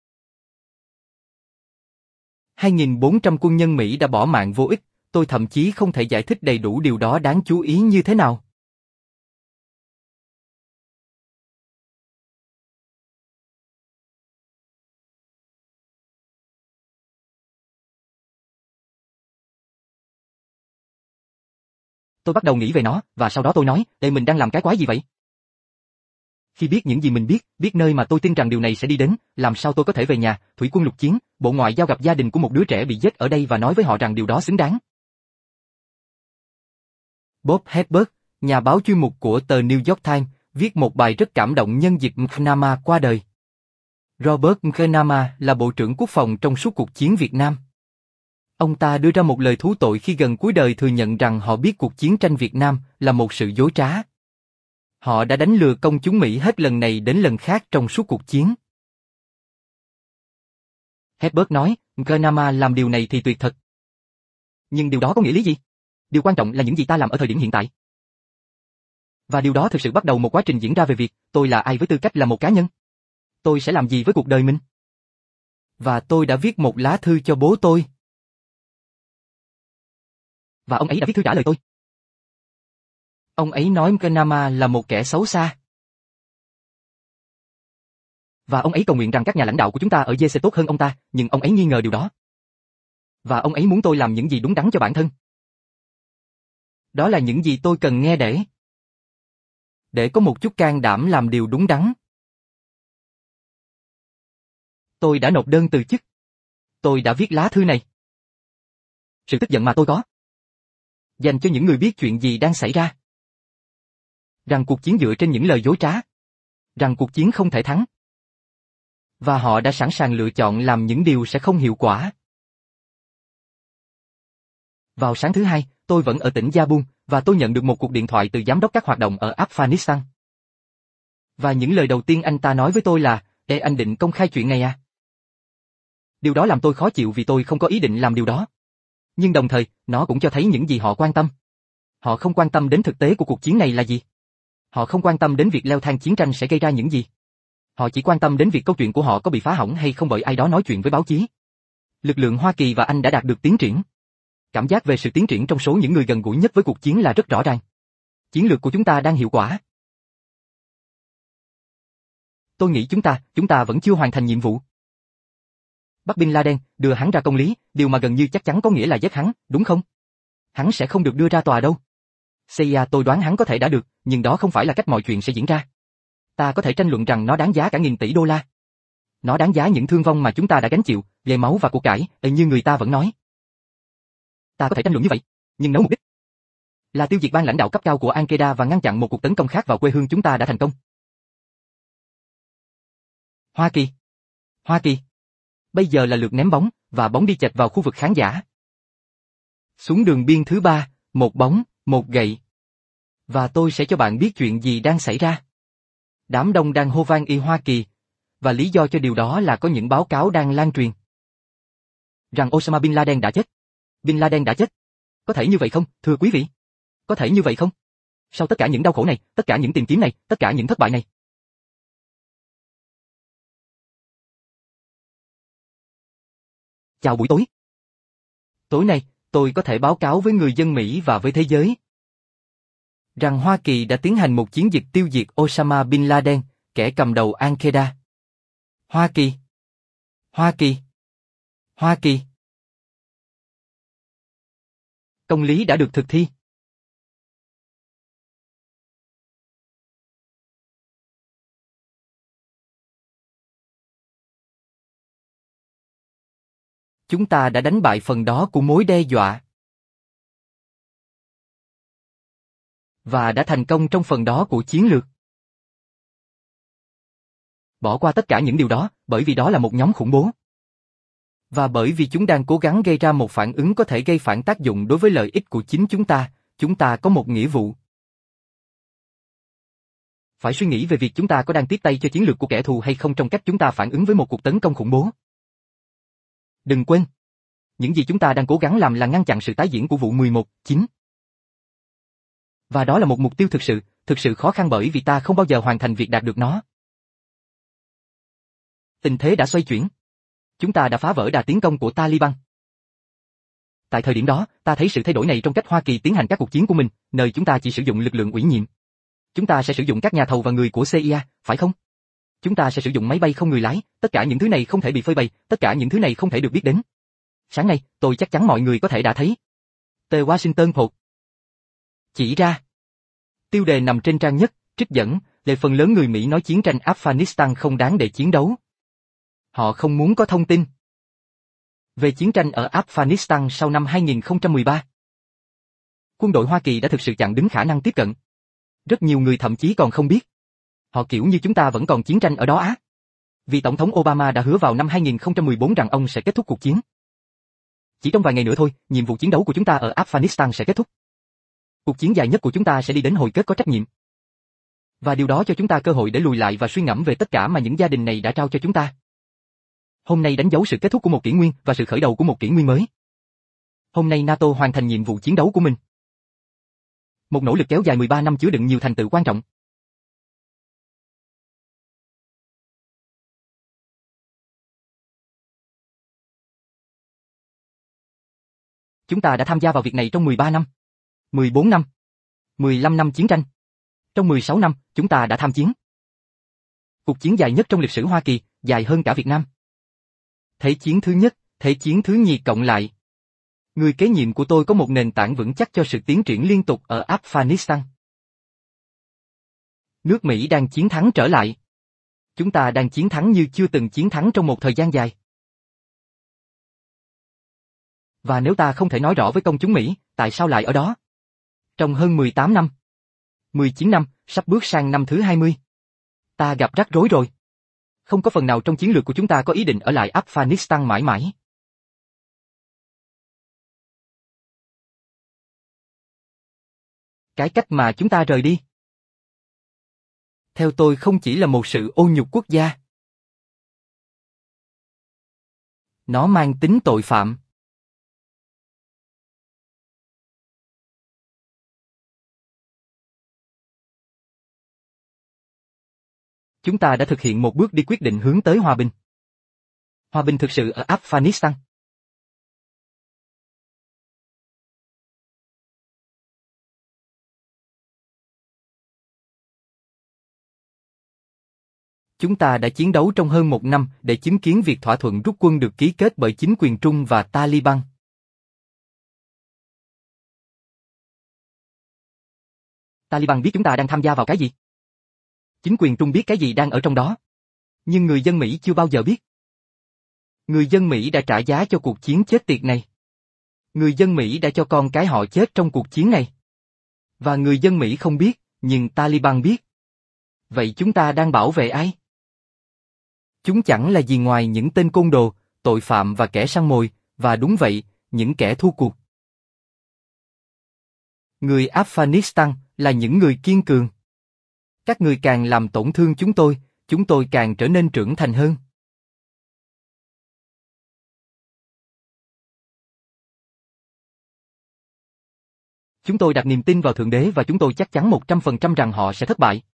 2.400 quân nhân Mỹ đã bỏ mạng vô ích, tôi thậm chí không thể giải thích đầy đủ điều đó đáng chú ý như thế nào. Tôi bắt đầu nghĩ về nó, và sau đó tôi nói, mình đang làm cái quái gì vậy? Khi biết những gì mình biết nơi mà tôi tin rằng điều này sẽ đi đến, làm sao tôi có thể về nhà, thủy quân lục chiến, Bộ Ngoại giao gặp gia đình của một đứa trẻ bị giết ở đây và nói với họ rằng điều đó xứng đáng. Bob Hepburn, nhà báo chuyên mục của tờ New York Times, viết một bài rất cảm động nhân dịp McNamara qua đời. Robert McNamara là Bộ trưởng Quốc phòng trong suốt cuộc chiến Việt Nam. Ông ta đưa ra một lời thú tội khi gần cuối đời thừa nhận rằng họ biết cuộc chiến tranh Việt Nam là một sự dối trá. Họ đã đánh lừa công chúng Mỹ hết lần này đến lần khác trong suốt cuộc chiến. Hepburn nói, McNamara làm điều này thì tuyệt thật. Nhưng điều đó có nghĩa lý gì? Điều quan trọng là những gì ta làm ở thời điểm hiện tại. Và điều đó thực sự bắt đầu một quá trình diễn ra về việc, tôi là ai với tư cách là một cá nhân? Tôi sẽ làm gì với cuộc đời mình? Và tôi đã viết một lá thư cho bố tôi. Và ông ấy đã viết thư trả lời tôi. Ông ấy nói McNamara là một kẻ xấu xa. Và ông ấy cầu nguyện rằng các nhà lãnh đạo của chúng ta ở DC tốt hơn ông ta, nhưng ông ấy nghi ngờ điều đó. Và ông ấy muốn tôi làm những gì đúng đắn cho bản thân. Đó là những gì tôi cần nghe để có một chút can đảm làm điều đúng đắn. Tôi đã nộp đơn từ chức. Tôi đã viết lá thư này. Sự tức giận mà tôi có, dành cho những người biết chuyện gì đang xảy ra. Rằng cuộc chiến dựa trên những lời dối trá. Rằng cuộc chiến không thể thắng. Và họ đã sẵn sàng lựa chọn làm những điều sẽ không hiệu quả. Vào sáng thứ Hai, tôi vẫn ở tỉnh Yabun, và tôi nhận được một cuộc điện thoại từ giám đốc các hoạt động ở Afghanistan. Và những lời đầu tiên anh ta nói với tôi là, anh định công khai chuyện này à? Điều đó làm tôi khó chịu vì tôi không có ý định làm điều đó. Nhưng đồng thời, nó cũng cho thấy những gì họ quan tâm. Họ không quan tâm đến thực tế của cuộc chiến này là gì. Họ không quan tâm đến việc leo thang chiến tranh sẽ gây ra những gì. Họ chỉ quan tâm đến việc câu chuyện của họ có bị phá hỏng hay không bởi ai đó nói chuyện với báo chí. Lực lượng Hoa Kỳ và Anh đã đạt được tiến triển. Cảm giác về sự tiến triển trong số những người gần gũi nhất với cuộc chiến là rất rõ ràng. Chiến lược của chúng ta đang hiệu quả. Tôi nghĩ chúng ta vẫn chưa hoàn thành nhiệm vụ. Bắt Bin Laden, đưa hắn ra công lý, điều mà gần như chắc chắn có nghĩa là giết hắn, đúng không? Hắn sẽ không được đưa ra tòa đâu. CIA tôi đoán hắn có thể đã được, nhưng đó không phải là cách mọi chuyện sẽ diễn ra. Ta có thể tranh luận rằng nó đáng giá cả nghìn tỷ đô la. Nó đáng giá những thương vong mà chúng ta đã gánh chịu, về máu và của cải, như người ta vẫn nói. Ta có thể tranh luận như vậy, nhưng nếu mục đích là tiêu diệt ban lãnh đạo cấp cao của Al-Qaeda và ngăn chặn một cuộc tấn công khác vào quê hương chúng ta đã thành công. Hoa Kỳ. Bây giờ là lượt ném bóng, và bóng đi chệch vào khu vực khán giả. Xuống đường biên thứ 3, một bóng, một gậy. Và tôi sẽ cho bạn biết chuyện gì đang xảy ra. Đám đông đang hô vang y Hoa Kỳ, và lý do cho điều đó là có những báo cáo đang lan truyền. Rằng Osama Bin Laden đã chết. Bin Laden đã chết. Có thể như vậy không, thưa quý vị? Có thể như vậy không? Sau tất cả những đau khổ này, tất cả những tìm kiếm này, tất cả những thất bại này. Chào buổi tối. Tối nay, tôi có thể báo cáo với người dân Mỹ và với thế giới rằng Hoa Kỳ đã tiến hành một chiến dịch tiêu diệt Osama Bin Laden, kẻ cầm đầu Al-Qaeda. Hoa Kỳ. Công lý đã được thực thi. Chúng ta đã đánh bại phần đó của mối đe dọa. Và đã thành công trong phần đó của chiến lược. Bỏ qua tất cả những điều đó, bởi vì đó là một nhóm khủng bố. Và bởi vì chúng đang cố gắng gây ra một phản ứng có thể gây phản tác dụng đối với lợi ích của chính chúng ta có một nghĩa vụ. Phải suy nghĩ về việc chúng ta có đang tiếp tay cho chiến lược của kẻ thù hay không trong cách chúng ta phản ứng với một cuộc tấn công khủng bố. Đừng quên, những gì chúng ta đang cố gắng làm là ngăn chặn sự tái diễn của vụ 11/9. Và đó là một mục tiêu thực sự khó khăn bởi vì ta không bao giờ hoàn thành việc đạt được nó. Tình thế đã xoay chuyển. Chúng ta đã phá vỡ đà tiến công của Taliban. Tại thời điểm đó, ta thấy sự thay đổi này trong cách Hoa Kỳ tiến hành các cuộc chiến của mình, nơi chúng ta chỉ sử dụng lực lượng ủy nhiệm. Chúng ta sẽ sử dụng các nhà thầu và người của CIA, phải không? Chúng ta sẽ sử dụng máy bay không người lái, tất cả những thứ này không thể bị phơi bày, tất cả những thứ này không thể được biết đến. Sáng nay, tôi chắc chắn mọi người có thể đã thấy. Tờ Washington Post chỉ ra. Tiêu đề nằm trên trang nhất, trích dẫn, về phần lớn người Mỹ nói chiến tranh Afghanistan không đáng để chiến đấu. Họ không muốn có thông tin về chiến tranh ở Afghanistan sau năm 2013. Quân đội Hoa Kỳ đã thực sự chặn đứng khả năng tiếp cận. Rất nhiều người thậm chí còn không biết. Họ kiểu như chúng ta vẫn còn chiến tranh ở đó á. Vì Tổng thống Obama đã hứa vào năm 2014 rằng ông sẽ kết thúc cuộc chiến. Chỉ trong vài ngày nữa thôi, nhiệm vụ chiến đấu của chúng ta ở Afghanistan sẽ kết thúc. Cuộc chiến dài nhất của chúng ta sẽ đi đến hồi kết có trách nhiệm. Và điều đó cho chúng ta cơ hội để lùi lại và suy ngẫm về tất cả mà những gia đình này đã trao cho chúng ta. Hôm nay đánh dấu sự kết thúc của một kỷ nguyên và sự khởi đầu của một kỷ nguyên mới. Hôm nay NATO hoàn thành nhiệm vụ chiến đấu của mình. Một nỗ lực kéo dài 13 năm chứa đựng nhiều thành tựu quan trọng. Chúng ta đã tham gia vào việc này trong 13 năm, 14 năm, 15 năm chiến tranh. Trong 16 năm, chúng ta đã tham chiến. Cuộc chiến dài nhất trong lịch sử Hoa Kỳ, dài hơn cả Việt Nam. Thế chiến thứ nhất, thế chiến thứ nhì cộng lại. Người kế nhiệm của tôi có một nền tảng vững chắc cho sự tiến triển liên tục ở Afghanistan. Nước Mỹ đang chiến thắng trở lại. Chúng ta đang chiến thắng như chưa từng chiến thắng trong một thời gian dài. Và nếu ta không thể nói rõ với công chúng Mỹ, tại sao lại ở đó? Trong hơn 18 năm, 19 năm, sắp bước sang năm thứ 20. Ta gặp rắc rối rồi. Không có phần nào trong chiến lược của chúng ta có ý định ở lại Afghanistan mãi mãi. Cái cách mà chúng ta rời đi, theo tôi không chỉ là một sự ô nhục quốc gia. Nó mang tính tội phạm. Chúng ta đã thực hiện một bước đi quyết định hướng tới hòa bình. Hòa bình thực sự ở Afghanistan. Chúng ta đã chiến đấu trong hơn một năm để chứng kiến việc thỏa thuận rút quân được ký kết bởi chính quyền Trung và Taliban. Taliban biết chúng ta đang tham gia vào cái gì? Chính quyền Trung biết cái gì đang ở trong đó. Nhưng người dân Mỹ chưa bao giờ biết. Người dân Mỹ đã trả giá cho cuộc chiến chết tiệt này. Người dân Mỹ đã cho con cái họ chết trong cuộc chiến này. Và người dân Mỹ không biết, nhưng Taliban biết. Vậy chúng ta đang bảo vệ ai? Chúng chẳng là gì ngoài những tên côn đồ, tội phạm và kẻ săn mồi, và đúng vậy, những kẻ thua cuộc. Người Afghanistan là những người kiên cường. Các người càng làm tổn thương chúng tôi càng trở nên trưởng thành hơn. Chúng tôi đặt niềm tin vào Thượng Đế và chúng tôi chắc chắn 100% rằng họ sẽ thất bại.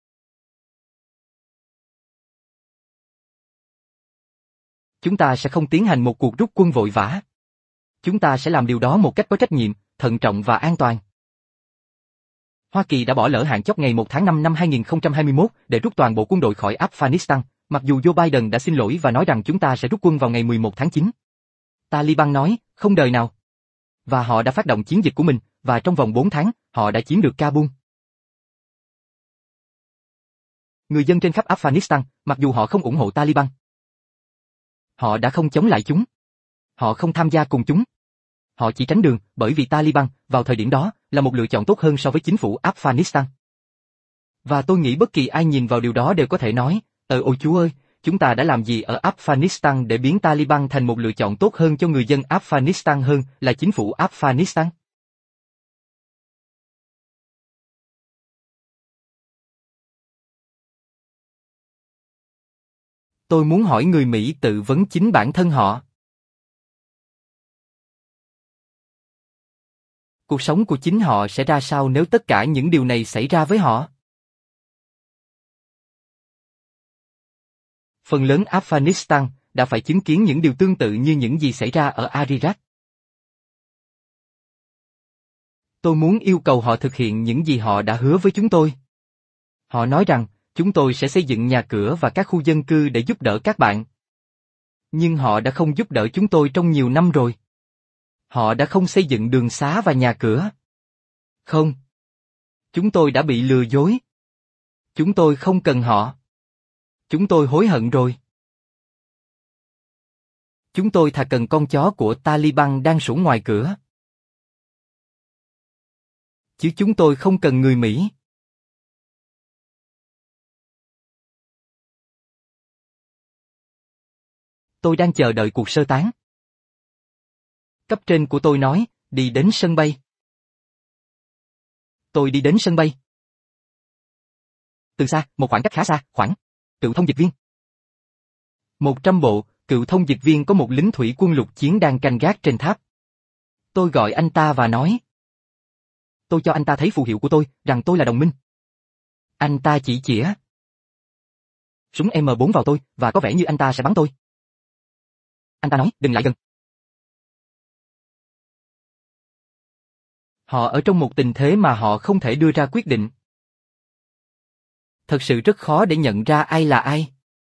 Chúng ta sẽ không tiến hành một cuộc rút quân vội vã. Chúng ta sẽ làm điều đó một cách có trách nhiệm, thận trọng và an toàn. Hoa Kỳ đã bỏ lỡ hạn chót ngày 1 tháng 5 năm 2021 để rút toàn bộ quân đội khỏi Afghanistan, mặc dù Joe Biden đã xin lỗi và nói rằng chúng ta sẽ rút quân vào ngày 11 tháng 9. Taliban nói, không đời nào. Và họ đã phát động chiến dịch của mình, và trong vòng 4 tháng, họ đã chiếm được Kabul. Người dân trên khắp Afghanistan, mặc dù họ không ủng hộ Taliban, họ đã không chống lại chúng. Họ không tham gia cùng chúng. Họ chỉ tránh đường, bởi vì Taliban, vào thời điểm đó, là một lựa chọn tốt hơn so với chính phủ Afghanistan. Và tôi nghĩ bất kỳ ai nhìn vào điều đó đều có thể nói, ôi Chúa ơi, chúng ta đã làm gì ở Afghanistan để biến Taliban thành một lựa chọn tốt hơn cho người dân Afghanistan hơn là chính phủ Afghanistan? Tôi muốn hỏi người Mỹ tự vấn chính bản thân họ. cuộc sống của chính họ sẽ ra sao nếu tất cả những điều này xảy ra với họ? Phần lớn Afghanistan đã phải chứng kiến những điều tương tự như những gì xảy ra ở Arirat. Tôi muốn yêu cầu họ thực hiện những gì họ đã hứa với chúng tôi. Họ nói rằng, chúng tôi sẽ xây dựng nhà cửa và các khu dân cư để giúp đỡ các bạn. Nhưng họ đã không giúp đỡ chúng tôi trong nhiều năm rồi. Họ đã không xây dựng đường xá và nhà cửa. Không. Chúng tôi đã bị lừa dối. Chúng tôi không cần họ. Chúng tôi hối hận rồi. Chúng tôi thà cần con chó của Taliban đang sủa ngoài cửa. Chứ chúng tôi không cần người Mỹ. Tôi đang chờ đợi cuộc sơ tán. Cấp trên của tôi nói, đi đến sân bay. Tôi đi đến sân bay. Từ xa, một khoảng cách khá xa, khoảng. Cựu thông dịch viên. 100 bộ, cựu thông dịch viên có một lính thủy quân lục chiến đang canh gác trên tháp. Tôi gọi anh ta và nói. Tôi cho anh ta thấy phù hiệu của tôi, rằng tôi là đồng minh. Anh ta chỉ chĩa súng M4 vào tôi, và có vẻ như anh ta sẽ bắn tôi. Anh ta nói, đừng lại gần. Họ ở trong một tình thế mà họ không thể đưa ra quyết định. Thật sự rất khó để nhận ra ai là ai.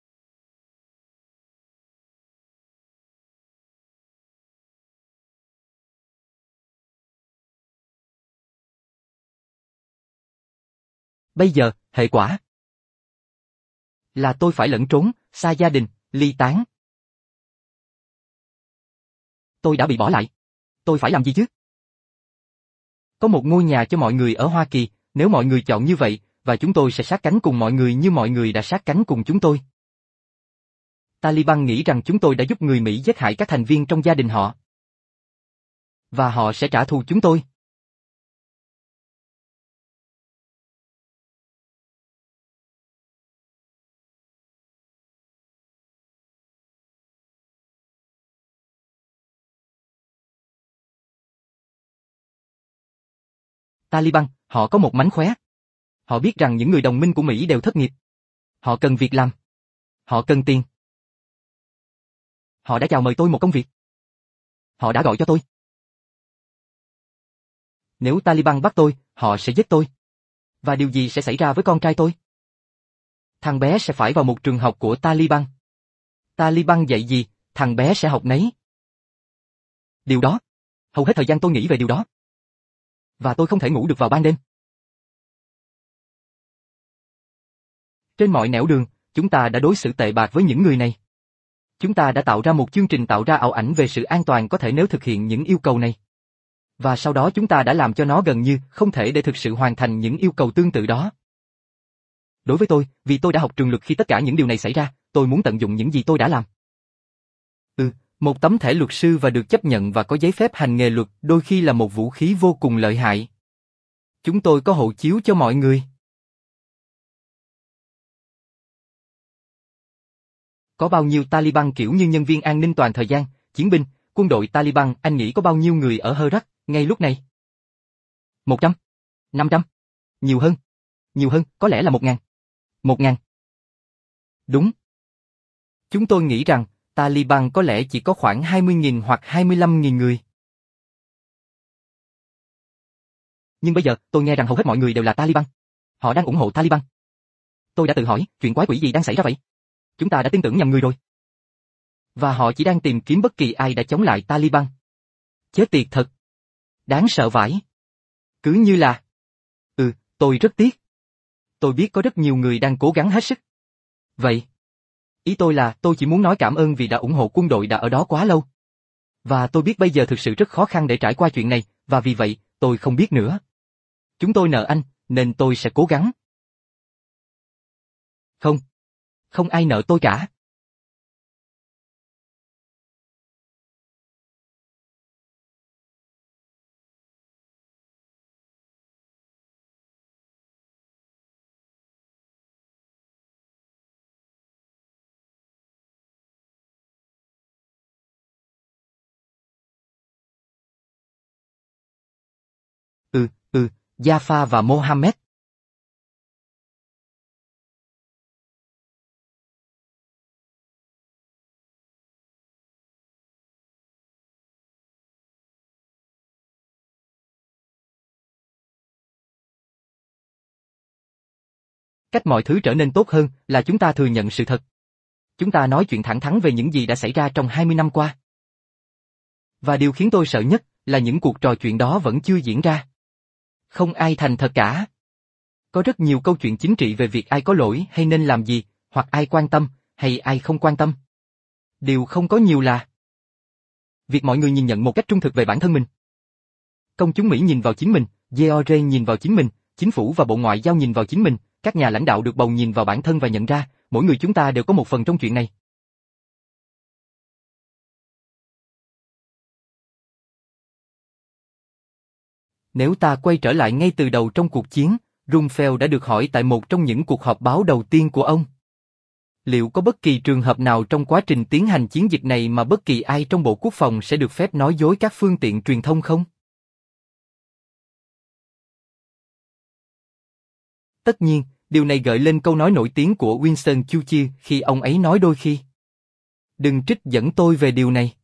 Bây giờ, hệ quả là tôi phải lẩn trốn, xa gia đình, ly tán. Tôi đã bị bỏ lại. Tôi phải làm gì chứ? Có một ngôi nhà cho mọi người ở Hoa Kỳ, nếu mọi người chọn như vậy, và chúng tôi sẽ sát cánh cùng mọi người như mọi người đã sát cánh cùng chúng tôi. Taliban nghĩ rằng chúng tôi đã giúp người Mỹ giết hại các thành viên trong gia đình họ. Và họ sẽ trả thù chúng tôi. Taliban, họ có một mánh khóe. Họ biết rằng những người đồng minh của Mỹ đều thất nghiệp. Họ cần việc làm. Họ cần tiền. Họ đã chào mời tôi một công việc. Họ đã gọi cho tôi. Nếu Taliban bắt tôi, họ sẽ giết tôi. Và điều gì sẽ xảy ra với con trai tôi? Thằng bé sẽ phải vào một trường học của Taliban. Taliban dạy gì, thằng bé sẽ học nấy. Điều đó. Hầu hết thời gian tôi nghĩ về điều đó. Và tôi không thể ngủ được vào ban đêm. Trên mọi nẻo đường, chúng ta đã đối xử tệ bạc với những người này. Chúng ta đã tạo ra một chương trình tạo ra ảo ảnh về sự an toàn có thể nếu thực hiện những yêu cầu này. Và sau đó chúng ta đã làm cho nó gần như không thể để thực sự hoàn thành những yêu cầu tương tự đó. Đối với tôi, vì tôi đã học trường luật khi tất cả những điều này xảy ra, tôi muốn tận dụng những gì tôi đã làm. Một tấm thẻ luật sư và được chấp nhận và có giấy phép hành nghề luật đôi khi là một vũ khí vô cùng lợi hại. Chúng tôi có hộ chiếu cho mọi người. Có bao nhiêu Taliban kiểu như nhân viên an ninh toàn thời gian, chiến binh, quân đội Taliban, anh nghĩ có bao nhiêu người ở Herat, ngay lúc này? 100? 500? Nhiều hơn? Nhiều hơn, có lẽ là 1.000. 1.000. Đúng. Chúng tôi nghĩ rằng, Taliban có lẽ chỉ có khoảng 20.000 hoặc 25.000 người. Nhưng bây giờ, tôi nghe rằng hầu hết mọi người đều là Taliban. Họ đang ủng hộ Taliban. Tôi đã tự hỏi, chuyện quái quỷ gì đang xảy ra vậy? Chúng ta đã tin tưởng nhầm người rồi. Và họ chỉ đang tìm kiếm bất kỳ ai đã chống lại Taliban. Chết tiệt thật. Đáng sợ vãi. Cứ như là... tôi rất tiếc. Tôi biết có rất nhiều người đang cố gắng hết sức. Vậy. Ý tôi là tôi chỉ muốn nói cảm ơn vì đã ủng hộ quân đội đã ở đó quá lâu. Và tôi biết bây giờ thực sự rất khó khăn để trải qua chuyện này, và vì vậy, tôi không biết nữa. Chúng tôi nợ anh, nên tôi sẽ cố gắng. Không. Không ai nợ tôi cả. Jafar và Mohammed. Cách mọi thứ trở nên tốt hơn là chúng ta thừa nhận sự thật. Chúng ta nói chuyện thẳng thắn về những gì đã xảy ra trong 20 năm qua. Và điều khiến tôi sợ nhất là những cuộc trò chuyện đó vẫn chưa diễn ra. Không ai thành thật cả. Có rất nhiều câu chuyện chính trị về việc ai có lỗi hay nên làm gì, hoặc ai quan tâm, hay ai không quan tâm. Điều không có nhiều là việc mọi người nhìn nhận một cách trung thực về bản thân mình. Công chúng Mỹ nhìn vào chính mình, George nhìn vào chính mình, chính phủ và Bộ Ngoại giao nhìn vào chính mình, các nhà lãnh đạo được bầu nhìn vào bản thân và nhận ra, mỗi người chúng ta đều có một phần trong chuyện này. Nếu ta quay trở lại ngay từ đầu trong cuộc chiến, Rumsfeld đã được hỏi tại một trong những cuộc họp báo đầu tiên của ông. Liệu có bất kỳ trường hợp nào trong quá trình tiến hành chiến dịch này mà bất kỳ ai trong Bộ Quốc phòng sẽ được phép nói dối các phương tiện truyền thông không? Tất nhiên, điều này gợi lên câu nói nổi tiếng của Winston Churchill khi ông ấy nói đôi khi. Đừng trích dẫn tôi về điều này.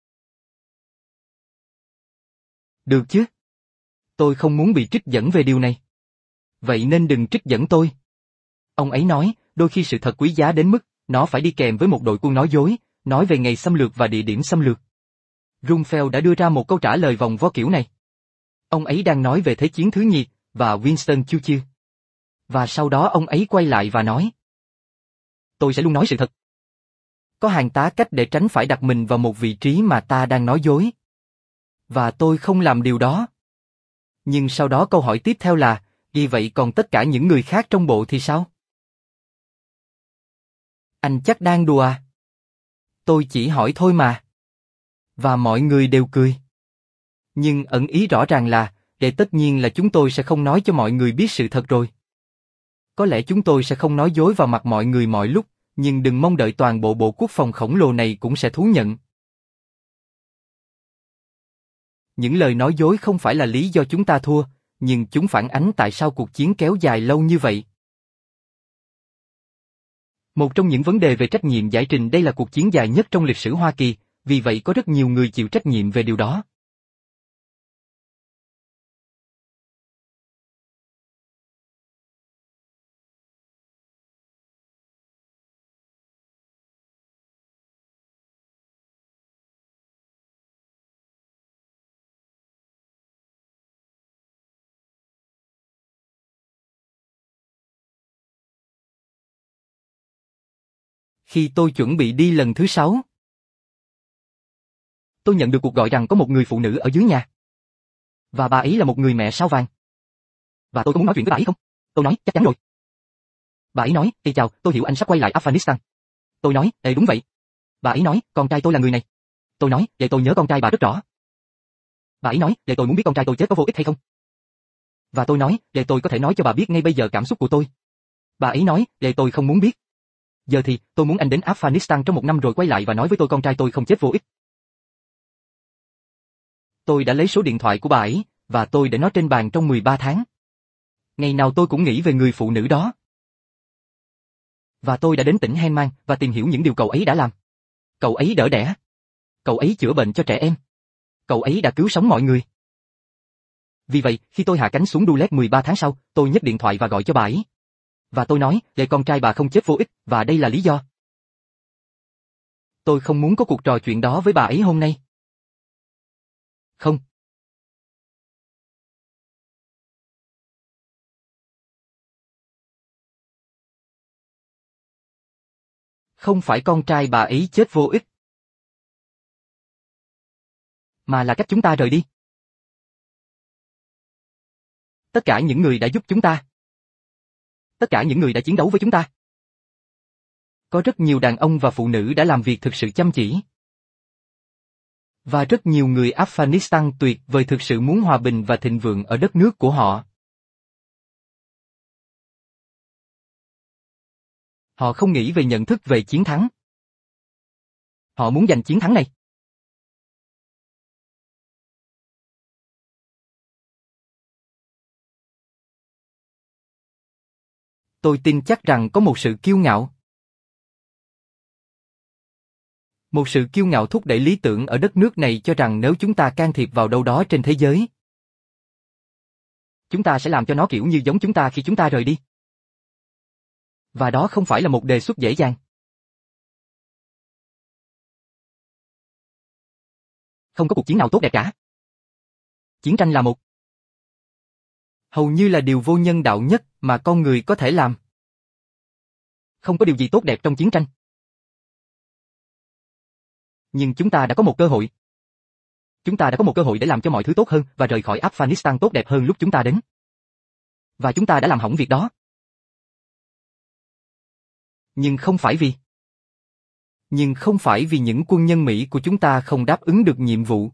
Được chứ? Tôi không muốn bị trích dẫn về điều này. Vậy nên đừng trích dẫn tôi. Ông ấy nói, đôi khi sự thật quý giá đến mức, nó phải đi kèm với một đội quân nói dối, nói về ngày xâm lược và địa điểm xâm lược. Rumsfeld đã đưa ra một câu trả lời vòng vo kiểu này. Ông ấy đang nói về Thế chiến thứ nhì, và Winston Churchill. Và sau đó ông ấy quay lại và nói. Tôi sẽ luôn nói sự thật. Có hàng tá cách để tránh phải đặt mình vào một vị trí mà ta đang nói dối. Và tôi không làm điều đó. Nhưng sau đó câu hỏi tiếp theo là, vì vậy còn tất cả những người khác trong bộ thì sao? Anh chắc đang đùa à? Tôi chỉ hỏi thôi mà. Và mọi người đều cười. Nhưng ẩn ý rõ ràng là, tất nhiên là chúng tôi sẽ không nói cho mọi người biết sự thật rồi. Có lẽ chúng tôi sẽ không nói dối vào mặt mọi người mọi lúc, nhưng đừng mong đợi toàn bộ Bộ Quốc phòng khổng lồ này cũng sẽ thú nhận. Những lời nói dối không phải là lý do chúng ta thua, nhưng chúng phản ánh tại sao cuộc chiến kéo dài lâu như vậy. Một trong những vấn đề về trách nhiệm giải trình đây là cuộc chiến dài nhất trong lịch sử Hoa Kỳ, vì vậy có rất nhiều người chịu trách nhiệm về điều đó. Khi tôi chuẩn bị đi lần thứ 6, tôi nhận được cuộc gọi rằng có một người phụ nữ ở dưới nhà. Và bà ấy là một người mẹ sao vàng. Và tôi có muốn nói chuyện với bà ấy không? Tôi nói, chắc chắn rồi. Bà ấy nói, Ê chào, tôi hiểu anh sắp quay lại Afghanistan. Tôi nói, Ê đúng vậy. Bà ấy nói, con trai tôi là người này. Tôi nói, Ê tôi nhớ con trai bà rất rõ. Bà ấy nói, Ê tôi muốn biết con trai tôi chết có vô ích hay không. Và tôi nói, Ê tôi có thể nói cho bà biết ngay bây giờ cảm xúc của tôi. Bà ấy nói, Ê tôi không muốn biết. Giờ thì, tôi muốn anh đến Afghanistan trong 1 năm rồi quay lại và nói với tôi con trai tôi không chết vô ích. Tôi đã lấy số điện thoại của bà ấy, và tôi để nó trên bàn trong 13 tháng. Ngày nào tôi cũng nghĩ về người phụ nữ đó. Và tôi đã đến tỉnh Helmand và tìm hiểu những điều cậu ấy đã làm. Cậu ấy đỡ đẻ. Cậu ấy chữa bệnh cho trẻ em. Cậu ấy đã cứu sống mọi người. Vì vậy, khi tôi hạ cánh xuống Dulet 13 tháng sau, tôi nhấc điện thoại và gọi cho bà ấy. Và tôi nói, để con trai bà không chết vô ích, và đây là lý do. Tôi không muốn có cuộc trò chuyện đó với bà ấy hôm nay. Không. Không phải con trai bà ấy chết vô ích. Mà là cách chúng ta rời đi. Tất cả những người đã giúp chúng ta. Tất cả những người đã chiến đấu với chúng ta. Có rất nhiều đàn ông và phụ nữ đã làm việc thực sự chăm chỉ. Và rất nhiều người Afghanistan tuyệt vời thực sự muốn hòa bình và thịnh vượng ở đất nước của họ. Họ không nghĩ về nhận thức về chiến thắng. Họ muốn giành chiến thắng này. Tôi tin chắc rằng có một sự kiêu ngạo. Một sự kiêu ngạo thúc đẩy lý tưởng ở đất nước này cho rằng nếu chúng ta can thiệp vào đâu đó trên thế giới, chúng ta sẽ làm cho nó kiểu như giống chúng ta khi chúng ta rời đi. Và đó không phải là một đề xuất dễ dàng. Không có cuộc chiến nào tốt đẹp cả. Chiến tranh là hầu như là điều vô nhân đạo nhất mà con người có thể làm. Không có điều gì tốt đẹp trong chiến tranh. Nhưng chúng ta đã có một cơ hội. Chúng ta đã có một cơ hội để làm cho mọi thứ tốt hơn và rời khỏi Afghanistan tốt đẹp hơn lúc chúng ta đến. Và chúng ta đã làm hỏng việc đó. Nhưng không phải vì những quân nhân Mỹ của chúng ta không đáp ứng được nhiệm vụ.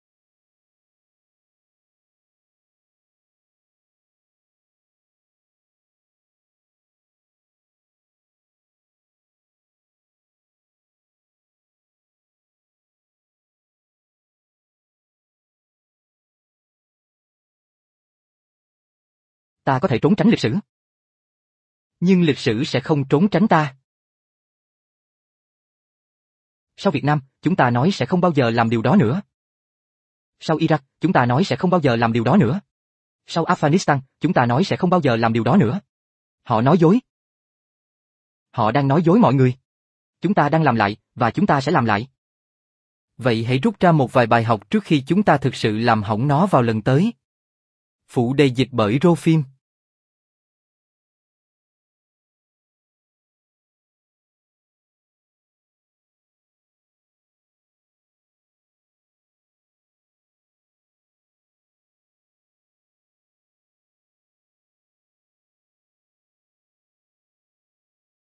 Ta có thể trốn tránh lịch sử. Nhưng lịch sử sẽ không trốn tránh ta. Sau Việt Nam, chúng ta nói sẽ không bao giờ làm điều đó nữa. Sau Iraq, chúng ta nói sẽ không bao giờ làm điều đó nữa. Sau Afghanistan, chúng ta nói sẽ không bao giờ làm điều đó nữa. Họ nói dối. Họ đang nói dối mọi người. Chúng ta đang làm lại, và chúng ta sẽ làm lại. Vậy hãy rút ra một vài bài học trước khi chúng ta thực sự làm hỏng nó vào lần tới. Phụ đề dịch bởi Rô Phim.